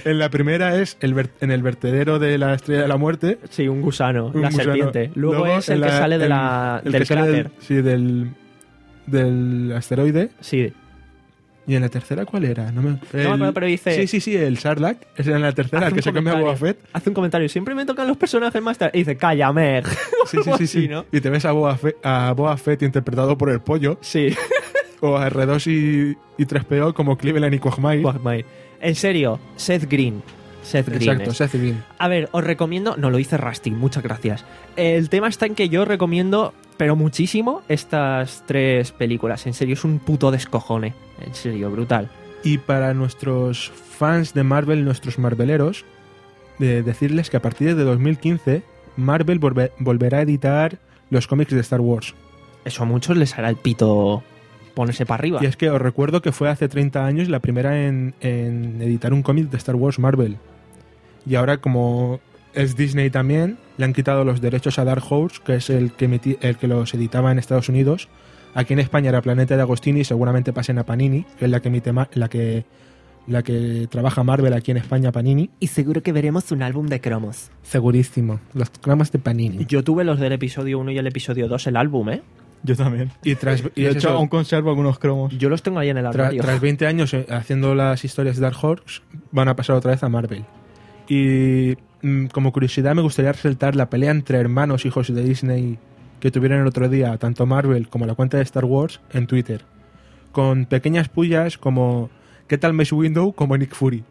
En la primera es el ver- en el vertedero de la Estrella de la Muerte. Sí, un gusano, un la gusano. serpiente. Luego, es el en que la- sale de el- la, el del que sale cráter. del- sí, del, del asteroide. Sí. ¿Y en la tercera cuál era? No me, me acuerdo, pero dice- Sí, sí, sí, el Sarlacc. Es en la tercera, Hace el que un se cambia a Boba comentario. Fett. Hace un comentario. Siempre me tocan los personajes más tarde. Y dice, calla, Meg. Sí, sí, sí, sí. ¿no? Y te ves a Boba Fett, a Boba Fett interpretado por el pollo. Sí. O a R dos y, y tres P O como Cleveland y Quagmire. Quagmire. En serio, Seth Green. Seth Green. Exacto, es. Seth Green. A ver, os recomiendo... No, lo dice Rusty, muchas gracias. El tema está en que yo recomiendo, pero muchísimo, estas tres películas. En serio, es un puto descojone. En serio, brutal. Y para nuestros fans de Marvel, nuestros marveleros, de decirles que a partir de dos mil quince Marvel volve- volverá a editar los cómics de Star Wars. Eso a muchos les hará el pito ponerse para arriba. Y es que os recuerdo que fue hace treinta años la primera en, en editar un cómic de Star Wars Marvel. Y ahora, como es Disney también, le han quitado los derechos a Dark Horse, que es el que, emiti- el que los editaba en Estados Unidos. Aquí en España era Planeta de Agostini y seguramente pasen a Panini, que es la que emite Ma- la que la que trabaja Marvel aquí en España, Panini. Y seguro que veremos un álbum de cromos. Segurísimo. Los cromos de Panini. Yo tuve los del episodio uno y el episodio dos, el álbum, ¿eh? Yo también. Y tras, y de es hecho, eso, aún conservo algunos cromos. Yo los tengo ahí en el tra- armario. tras veinte años eh, haciendo las historias de Dark Horse, van a pasar otra vez a Marvel. Y mm, como curiosidad me gustaría resaltar la pelea entre hermanos hijos de Disney que tuvieron el otro día, tanto Marvel como la cuenta de Star Wars, en Twitter. Con pequeñas pullas como ¿qué tal Mace Windu? Como Nick Fury.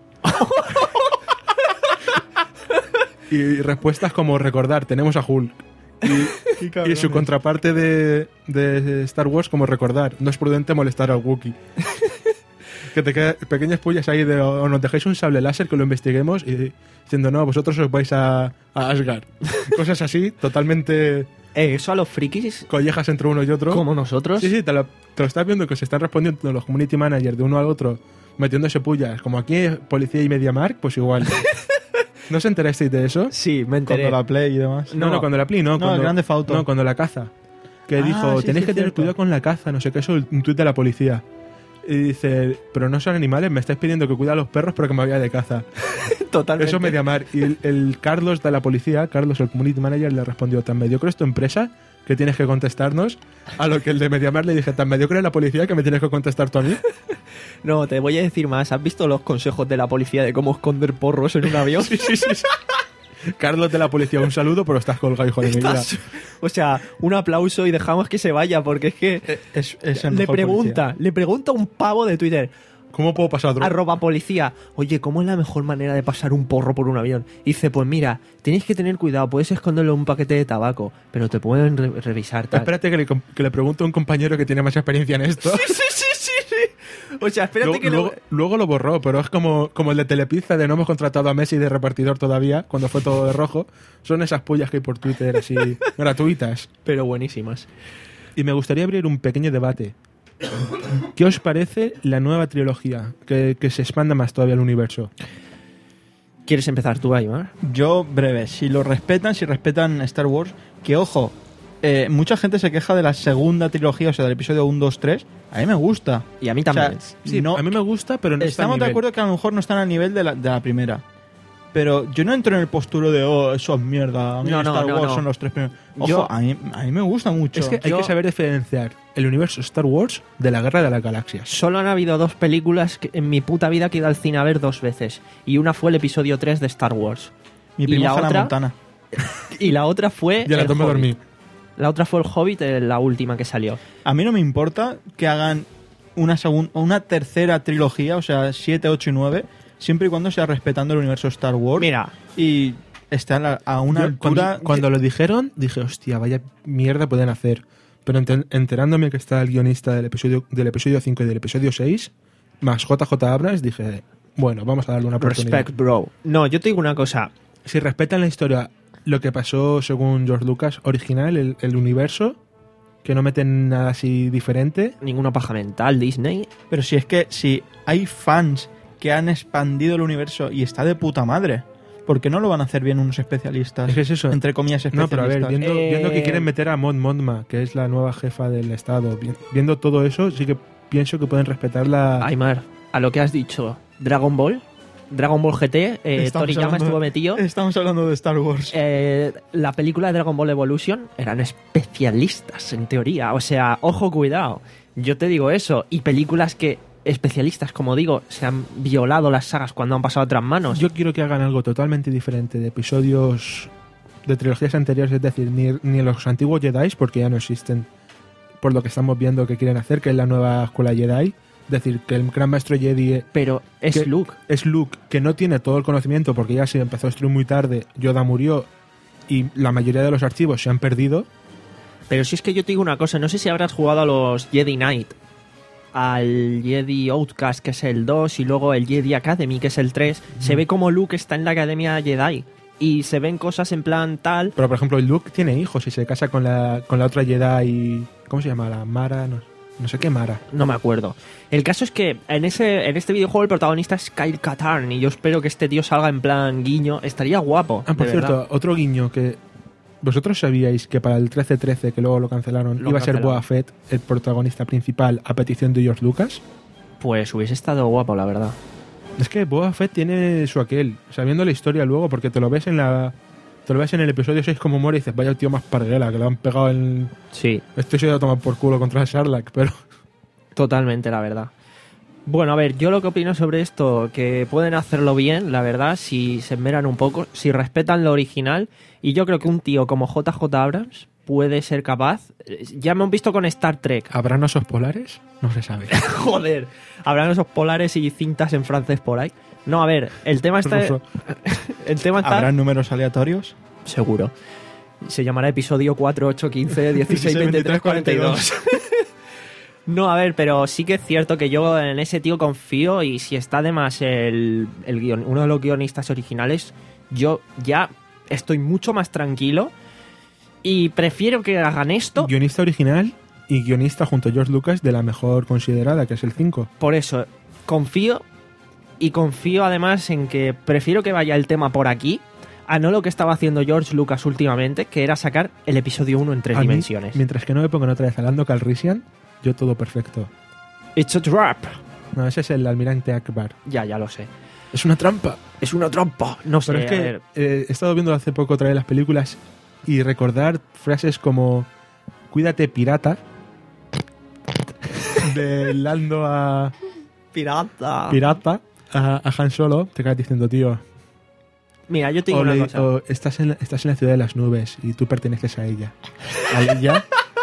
Y respuestas como recordar, tenemos a Hulk. Y, y su contraparte de, de Star Wars como recordar, no es prudente molestar al Wookiee. Que te quedan pequeñas pullas ahí de o nos dejáis un sable láser que lo investiguemos y diciendo no, vosotros os vais a, a Asgard. Cosas así, totalmente Eh, eso a los frikis, collejas entre uno y otro. como nosotros. Sí, sí, te lo, te lo estás viendo que se están respondiendo los community managers de uno al otro, metiéndose pullas. Como aquí Policía y MediaMarkt, pues igual. ¿No os enterasteis de eso? Sí, me enteré. Cuando la Play y demás. No, no, cuando la Play, no. No, cuando, el Grand Theft Auto. No, cuando la caza. Que Ah, dijo, sí, tenéis sí, que tener cierto. cuidado con la caza, no sé qué, eso, un tuit de la policía. Y dice, pero no son animales, me estáis pidiendo que cuide a los perros, pero que me vaya de caza. Totalmente. Eso es MediaMarkt. Y el, el Carlos de la policía, Carlos, el community manager, le respondió, tan mediocre es tu empresa que tienes que contestarnos. A lo que el de MediaMarkt le dije, tan mediocre es la policía que me tienes que contestar tú a mí. No, te voy a decir más. ¿Has visto los consejos de la policía de cómo esconder porros en un avión? Sí, sí, sí. sí. Carlos de la policía, un saludo, pero estás colgado, hijo de mi vida. Estás- O sea, un aplauso y dejamos que se vaya, porque es que Es, es el le mejor pregunta, policía. le pregunta un pavo de Twitter, ¿Cómo puedo pasar otro? arroba policía, oye, ¿cómo es la mejor manera de pasar un porro por un avión? Y dice, pues mira, tenéis que tener cuidado, puedes esconderlo en un paquete de tabaco, pero te pueden re- revisar tal. Espérate que le, que le pregunto a un compañero que tiene más experiencia en esto. Sí, sí, sí, sí, sí. O sea, espérate Luego, que luego, lo... luego lo borró, pero es como, como el de Telepizza de no hemos contratado a Messi de repartidor todavía, cuando fue todo de rojo. Son esas pullas que hay por Twitter así gratuitas. Pero buenísimas. Y me gustaría abrir un pequeño debate. ¿Qué os parece la nueva trilogía? Que, que se expanda más todavía el universo. ¿Quieres empezar tú, Aymar? Yo, breve, si lo respetan, si respetan Star Wars, que ojo, eh, mucha gente se queja de la segunda trilogía, o sea, del episodio uno, dos, tres. A mí me gusta. Y a mí también. O sea, Sí, no, a mí me gusta, pero no está a estamos de nivel. acuerdo que a lo mejor no están al nivel de la, de la primera. Pero yo no entro en el posturo de, oh, eso es mierda. A mí No, no, Star no, Wars no. son los tres primeros. Ojo, Yo- a, mí, a mí me gusta mucho. Es que hay Yo- que saber diferenciar el universo Star Wars de la Guerra de las Galaxias. Solo han habido dos películas que en mi puta vida que he ido al cine a ver dos veces. Y una fue el episodio tres de Star Wars. Mi y primo la Hannah otra- Montana. Y la otra fue... Ya la el tomé a Hobbit. dormir. La otra fue el Hobbit, eh, la última que salió. A mí no me importa que hagan una, segun- una tercera trilogía, o sea, siete, ocho y nueve, siempre y cuando sea respetando el universo Star Wars. Mira, Y está a, la- a una Yo, altura... cuando, cuando lo dijeron, dije, hostia, vaya mierda pueden hacer. Pero enten- enterándome que está el guionista del episodio del episodio cinco y del episodio seis, más J J Abrams, dije, bueno, vamos a darle una oportunidad. respect, bro. No, yo te digo una cosa. Si respetan la historia, lo que pasó según George Lucas original, el, el universo, que no meten nada así diferente. Ninguna paja mental, Disney. Pero si es que si hay fans que han expandido el universo y está de puta madre, ¿por qué no lo van a hacer bien unos especialistas? Es que es eso. Entre comillas, No, especialistas. pero a ver, viendo, Eh, viendo que quieren meter a Mon Mothma, que es la nueva jefa del Estado, vi- viendo todo eso, sí que pienso que pueden respetar la... Aymar, a lo que has dicho, Dragon Ball, Dragon Ball G T, eh, Estamos Toriyama hablando- estuvo metido. Estamos hablando de Star Wars. Eh, la película de Dragon Ball Evolution eran especialistas, en teoría. O sea, ojo, cuidado. Yo te digo eso. Y películas que, especialistas, como digo, se han violado las sagas cuando han pasado a otras manos. Yo quiero que hagan algo totalmente diferente de episodios de trilogías anteriores, es decir, ni, ni los antiguos Jedi, porque ya no existen, por lo que estamos viendo que quieren hacer, que es la nueva escuela Jedi. Es decir, que el gran maestro Jedi Pero es que- Luke. es Luke, que no tiene todo el conocimiento porque ya se empezó a destruir muy tarde, Yoda murió y la mayoría de los archivos se han perdido. Pero si es que yo te digo una cosa, no sé si habrás jugado a los Jedi Knight, al Jedi Outcast, que es el dos, y luego el Jedi Academy, que es el tres. Se ve como Luke está en la Academia Jedi. Y se ven cosas en plan tal. Pero por ejemplo, Luke tiene hijos y se casa con la, con la otra Jedi. ¿Cómo se llama? La Mara, no, no sé qué Mara. No me acuerdo. El caso es que en ese en este videojuego el protagonista es Kyle Katarn. Y yo espero que este tío salga en plan guiño. Estaría guapo. Ah, por de cierto, verdad. otro guiño que. ¿Vosotros sabíais que para el trece trece, que luego lo cancelaron, Lo iba a ser cancelaron. Boba Fett el protagonista principal a petición de George Lucas? Pues hubiese estado guapo, la verdad. Es que Boba Fett tiene su aquel, sabiendo la historia luego, porque te lo ves en la. Te lo ves en el episodio seis como muere y dices, vaya tío más parguela, que le han pegado en. Sí, Esto se ha ido a tomar por culo contra el Sarlacc, pero. totalmente, la verdad. Bueno, a ver, yo lo que opino sobre esto, que pueden hacerlo bien, la verdad, si se esmeran un poco, si respetan lo original, y yo creo que un tío como J J Abrams puede ser capaz. eh, Ya me han visto con Star Trek. ¿Habrán osos polares? No se sabe. Joder, habrán esos polares y cintas en francés por ahí. No, a ver, el tema está... Ruso. El tema está... ¿Habrán números aleatorios? Seguro. Se llamará episodio cuatro, ocho, quince, dieciséis, veintitrés, cuarenta y dos. No, a ver, pero sí que es cierto que yo en ese tío confío y si está además el, el guion- uno de los guionistas originales, yo ya estoy mucho más tranquilo y prefiero que hagan esto. Guionista original y guionista junto a George Lucas de la mejor considerada, que es el cinco. Por eso, confío y confío además en que prefiero que vaya el tema por aquí a no lo que estaba haciendo George Lucas últimamente, que era sacar el episodio uno en tres A mí, dimensiones. mientras que no me pongan otra vez a Lando Calrissian, yo todo perfecto. It's a trap. No, ese es el almirante Akbar. Ya, ya lo sé. Es una trampa. Es una trampa. No sé, Pero es a que ver. eh, he estado viendo hace poco otra vez las películas y recordar frases como cuídate pirata de Lando a Pirata. pirata a, a Han Solo, te quedas diciendo, tío, Mira, yo te digo o una le- cosa. o estás, en la, estás en la ciudad de las nubes y tú perteneces a ella. A ella.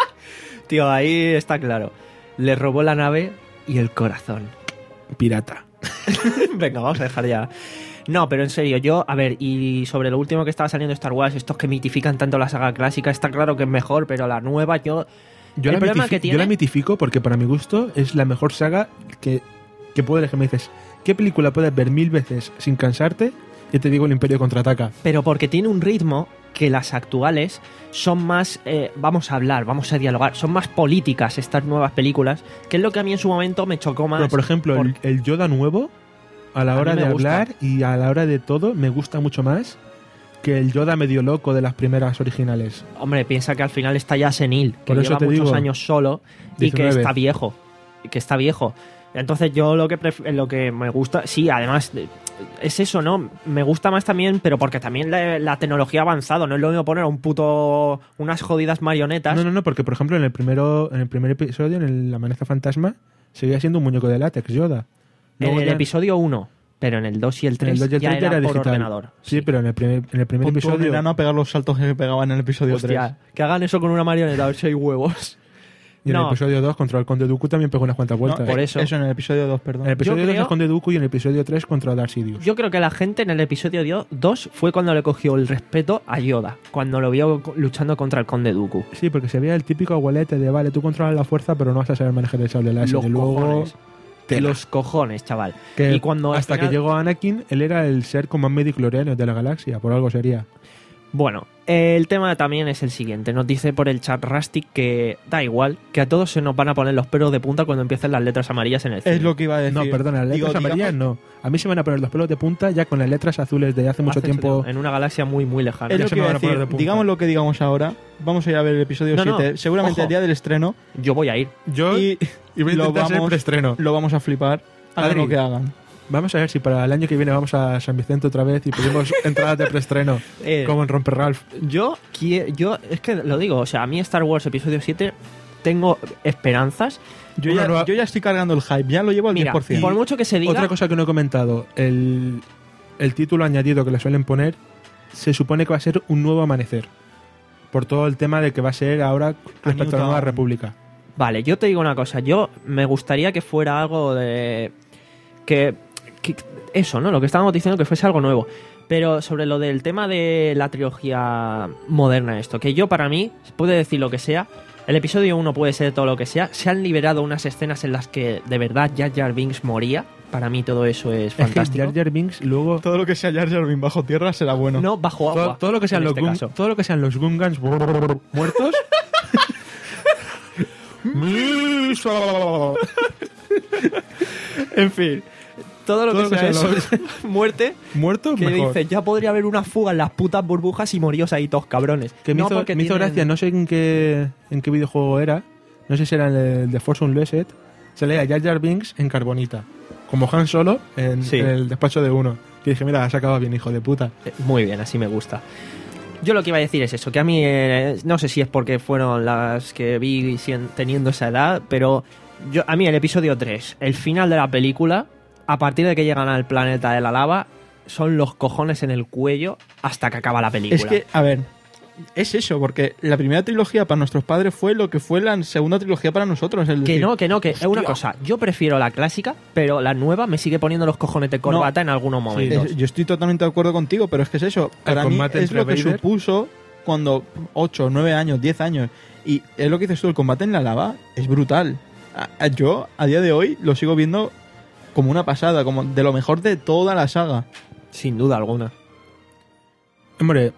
Tío, ahí está claro. Le robó la nave y el corazón. Pirata. Venga, vamos a dejar ya. No, pero en serio, yo, a ver, y sobre lo último que estaba saliendo de Star Wars, estos que mitifican tanto la saga clásica, está claro que es mejor, pero la nueva, yo. Yo, el la problema mitifi- que tiene. yo la mitifico porque para mi gusto es la mejor saga que, que puedo elegir. Me dices, ¿qué película puedes ver mil veces sin cansarte? Y te digo, El Imperio Contraataca. Pero porque tiene un ritmo que las actuales son más, eh, vamos a hablar, vamos a dialogar, son más políticas estas nuevas películas, que es lo que a mí en su momento me chocó más. Pero, por ejemplo, por- el, el Yoda nuevo, a la A hora mí de me gusta. hablar y a la hora de todo, me gusta mucho más que el Yoda medio loco de las primeras originales. Hombre, piensa que al final está ya senil, que Por eso lleva te muchos digo, años solo y que diecinueve. está viejo, y que está viejo. Entonces yo lo que pref- lo que me gusta, sí, además de- es eso, ¿no? Me gusta más también, pero porque también la, la tecnología ha avanzado, no es lo mismo poner a un puto unas jodidas marionetas. No, no, no, porque por ejemplo en el primero, en el primer episodio, en el La amenaza fantasma, seguía siendo un muñeco de látex, Yoda. en Luego el ya- episodio uno, pero en el dos y el en tres el dos y el ya tres era, era por digital. ordenador. Sí, pero en el primer, en el primer Pon tú a un episodio. enano a pegar los saltos que pegaba en el episodio Hostia, que hagan eso con una marioneta, a ver si hay huevos. Y en No. el episodio dos contra el Conde Dooku también pegó unas cuantas tres. vueltas. No, por eh, eso. Eso en el episodio dos, perdón. En el episodio Yo dos creo- el Conde Dooku y en el episodio tres contra Darth Sidious. Yo creo que la gente en el episodio dos fue cuando le cogió el respeto a Yoda, cuando lo vio luchando contra el Conde Dooku. Sí, porque se veía el típico abuelete de, vale, tú controlas la fuerza, pero no vas a saber manejar el sable láser. Los Y luego, cojones. tela. Los cojones, chaval. que y cuando al hasta final- que llegó Anakin, él era el ser como más midichloriano de la galaxia, por algo sería. Bueno, el tema también es el siguiente. Nos dice por el chat Rustic que da igual, que a todos se nos van a poner los pelos de punta cuando empiecen las letras amarillas en el cine. Es lo que iba a decir. No, perdona, las letras Digo, amarillas digamos- no. A mí se me van a poner los pelos de punta ya con las letras azules de hace mucho Hace tiempo. En una galaxia muy, muy lejana. Es Ya lo se que me iba a van a poner decir. de punta. Digamos lo que digamos ahora. Vamos a ir a ver el episodio No, no, siete. Seguramente ojo. el día del estreno. Yo voy a ir. Yo Y y voy a lo intentar ser vamos- preestreno. lo vamos a flipar. Hagan Adri. lo que hagan. Vamos a ver si para el año que viene vamos a San Vicente otra vez y pedimos entradas de preestreno, Eh, como en Romper Ralph. Yo, qui- yo, es que lo digo, o sea, a mí Star Wars Episodio siete tengo esperanzas. Yo Una ya, nueva- yo ya estoy cargando el hype, ya lo llevo al Mira, diez por ciento. por mucho que se diga... Otra cosa que no he comentado, el, el título añadido que le suelen poner se supone que va a ser Un Nuevo Amanecer. Por todo el tema de que va a ser ahora respecto a la Nueva Dawn. República. Vale, yo te digo una cosa. Yo me gustaría que fuera algo de... Que, que- Eso, ¿no? Lo que estábamos diciendo, que fuese algo nuevo. Pero sobre lo del tema de la trilogía moderna, esto, que yo para mí, puede decir lo que sea, el episodio uno puede ser todo lo que sea, se han liberado unas escenas en las que de verdad Jar Jar Binks moría. Para mí todo eso es Es que fantástico. Jar Jar Binks luego... Todo lo que sea Jar Jar Binks bajo tierra será bueno. No, bajo agua. Todo, todo lo que sean en los este Gun- caso. todo lo que sean los Gungans muertos. En fin, todo lo Todo que lo que sea sea eso, muerte, Muertos que mejor. dice, ya podría haber una fuga en las putas burbujas y moríos ahí todos cabrones. Que me No, hizo, porque me hizo tienen- gracia, no sé en qué, en qué videojuego era, no sé si era el de Force Unleashed, se leía Jar Jar Binks en carbonita, como Han Solo en, Sí. en el despacho de uno. Que dije, mira, has acabado bien, hijo de puta. Eh, Muy bien, así me gusta. Yo lo que iba a decir es eso, que a mí, eh, no sé si es porque fueron las que vi sien- teniendo esa edad, pero yo a mí el episodio tres, el final de la película, a partir de que llegan al planeta de la lava, son los cojones en el cuello hasta que acaba la película. Es que, a ver, es eso, porque la primera trilogía para nuestros padres fue lo que fue la segunda trilogía para nosotros. Es Que decir, no, que no, que es una cosa. Yo prefiero la clásica, pero la nueva me sigue poniendo los cojones de corbata en algunos momentos. es- yo estoy totalmente de acuerdo contigo, pero es que es eso. Para mí combate es entre lo que Vader- supuso cuando ocho, nueve años, diez años. Y es lo que dices tú, el combate en la lava es brutal. A- a- Yo, a día de hoy, lo sigo viendo como una pasada, como de lo mejor de toda la saga. Sin duda alguna. Hombre,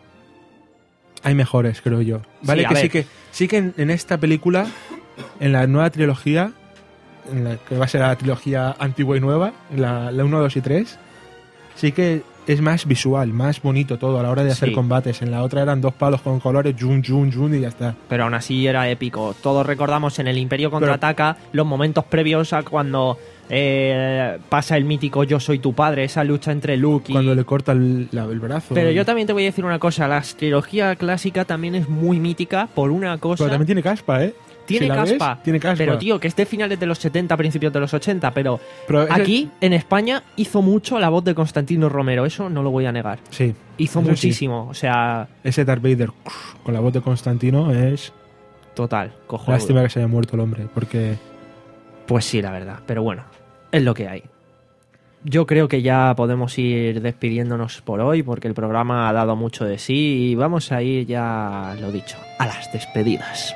hay mejores, creo yo. Vale, Sí, a que ver. sí que sí que en, en esta película, en la nueva trilogía, en la que va a ser la trilogía antigua y nueva, la, la uno, dos y tres, sí que es más visual, más bonito todo a la hora de hacer Sí. combates. En la otra eran dos palos con colores, jun, jun, jun y ya está. Pero aún así era épico. Todos recordamos en el Imperio Contraataca los momentos previos a cuando eh, pasa el mítico Yo soy tu padre, esa lucha entre Luke y... Cuando le corta el, la- el brazo. Pero yo también te voy a decir una cosa, la trilogía clásica también es muy mítica por una cosa... Pero también tiene caspa, ¿eh? Tiene Si la ves, caspa, tiene caspa. pero tío, que es de finales de los setenta, principios de los ochenta, pero, Pero ese- aquí, en España, hizo mucho la voz de Constantino Romero, eso no lo voy a negar. Sí. Hizo eso sí. muchísimo, o sea, Ese Darth Vader con la voz de Constantino es... total, cojonudo. Lástima que se haya muerto el hombre, porque... Pues sí, la verdad, pero bueno, es lo que hay. Yo creo que ya podemos ir despidiéndonos por hoy porque el programa ha dado mucho de sí y vamos a ir ya, lo dicho, a las despedidas.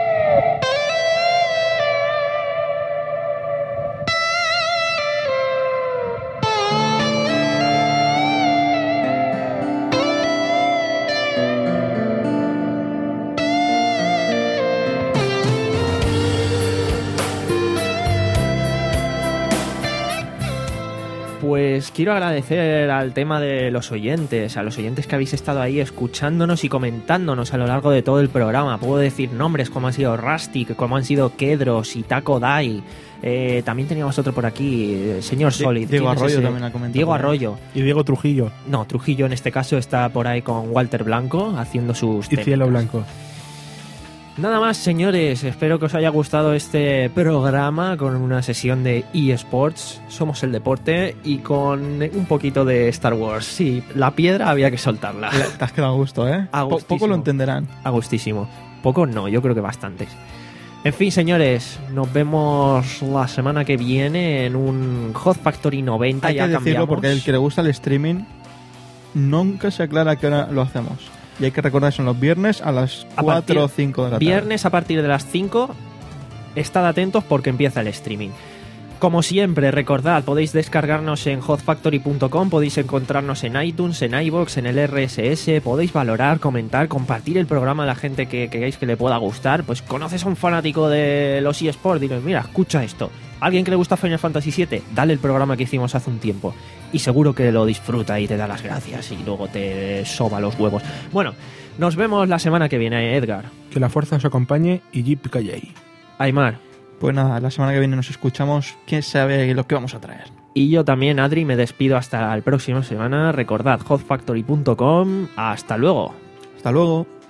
Pues quiero agradecer al tema de los oyentes, a los oyentes que habéis estado ahí escuchándonos y comentándonos a lo largo de todo el programa. Puedo decir nombres como han sido Rustic, como han sido Kedros y Taco Dai. Eh, también teníamos otro por aquí, eh, señor Solid. Diego ¿Quién es Arroyo ese? también ha comentado Diego por ahí. Arroyo. Y Diego Trujillo. No, Trujillo en este caso está por ahí con Walter Blanco haciendo sus Y Cielo técnicas. Blanco. Nada más, señores, espero que os haya gustado este programa con una sesión de eSports, Somos el Deporte, y con un poquito de Star Wars. Sí, la piedra había que soltarla. Te has quedado a gusto, ¿eh? A Po- gustísimo. poco lo entenderán. A gustísimo. Pocos no, yo creo que bastantes. En fin, señores, nos vemos la semana que viene en un Hot Factory noventa. Hay ya que decirlo cambiamos. porque el que le gusta el streaming nunca se aclara a qué hora lo hacemos. Y hay que recordar, son los viernes a las A cuatro o partir- cinco de la tarde. Viernes a partir de las cinco, estad atentos porque empieza el streaming. Como siempre, recordad, podéis descargarnos en hot factory punto com, podéis encontrarnos en iTunes, en iVoox, en el R S S, podéis valorar, comentar, compartir el programa a la gente que queráis que le pueda gustar. Pues conoces a un fanático de los eSports, dile, mira, escucha esto. Alguien que le gusta Final Fantasy siete, dale el programa que hicimos hace un tiempo. Y seguro que lo disfruta y te da las gracias y luego te soba los huevos. Bueno, nos vemos la semana que viene, Edgar. Que la fuerza os acompañe y Jeep Calley. Aymar. Pues nada, la semana que viene nos escuchamos. ¿Quién sabe lo que vamos a traer? Y yo también, Adri, me despido hasta la próxima semana. Recordad, hot factory punto com. Hasta luego. Hasta luego.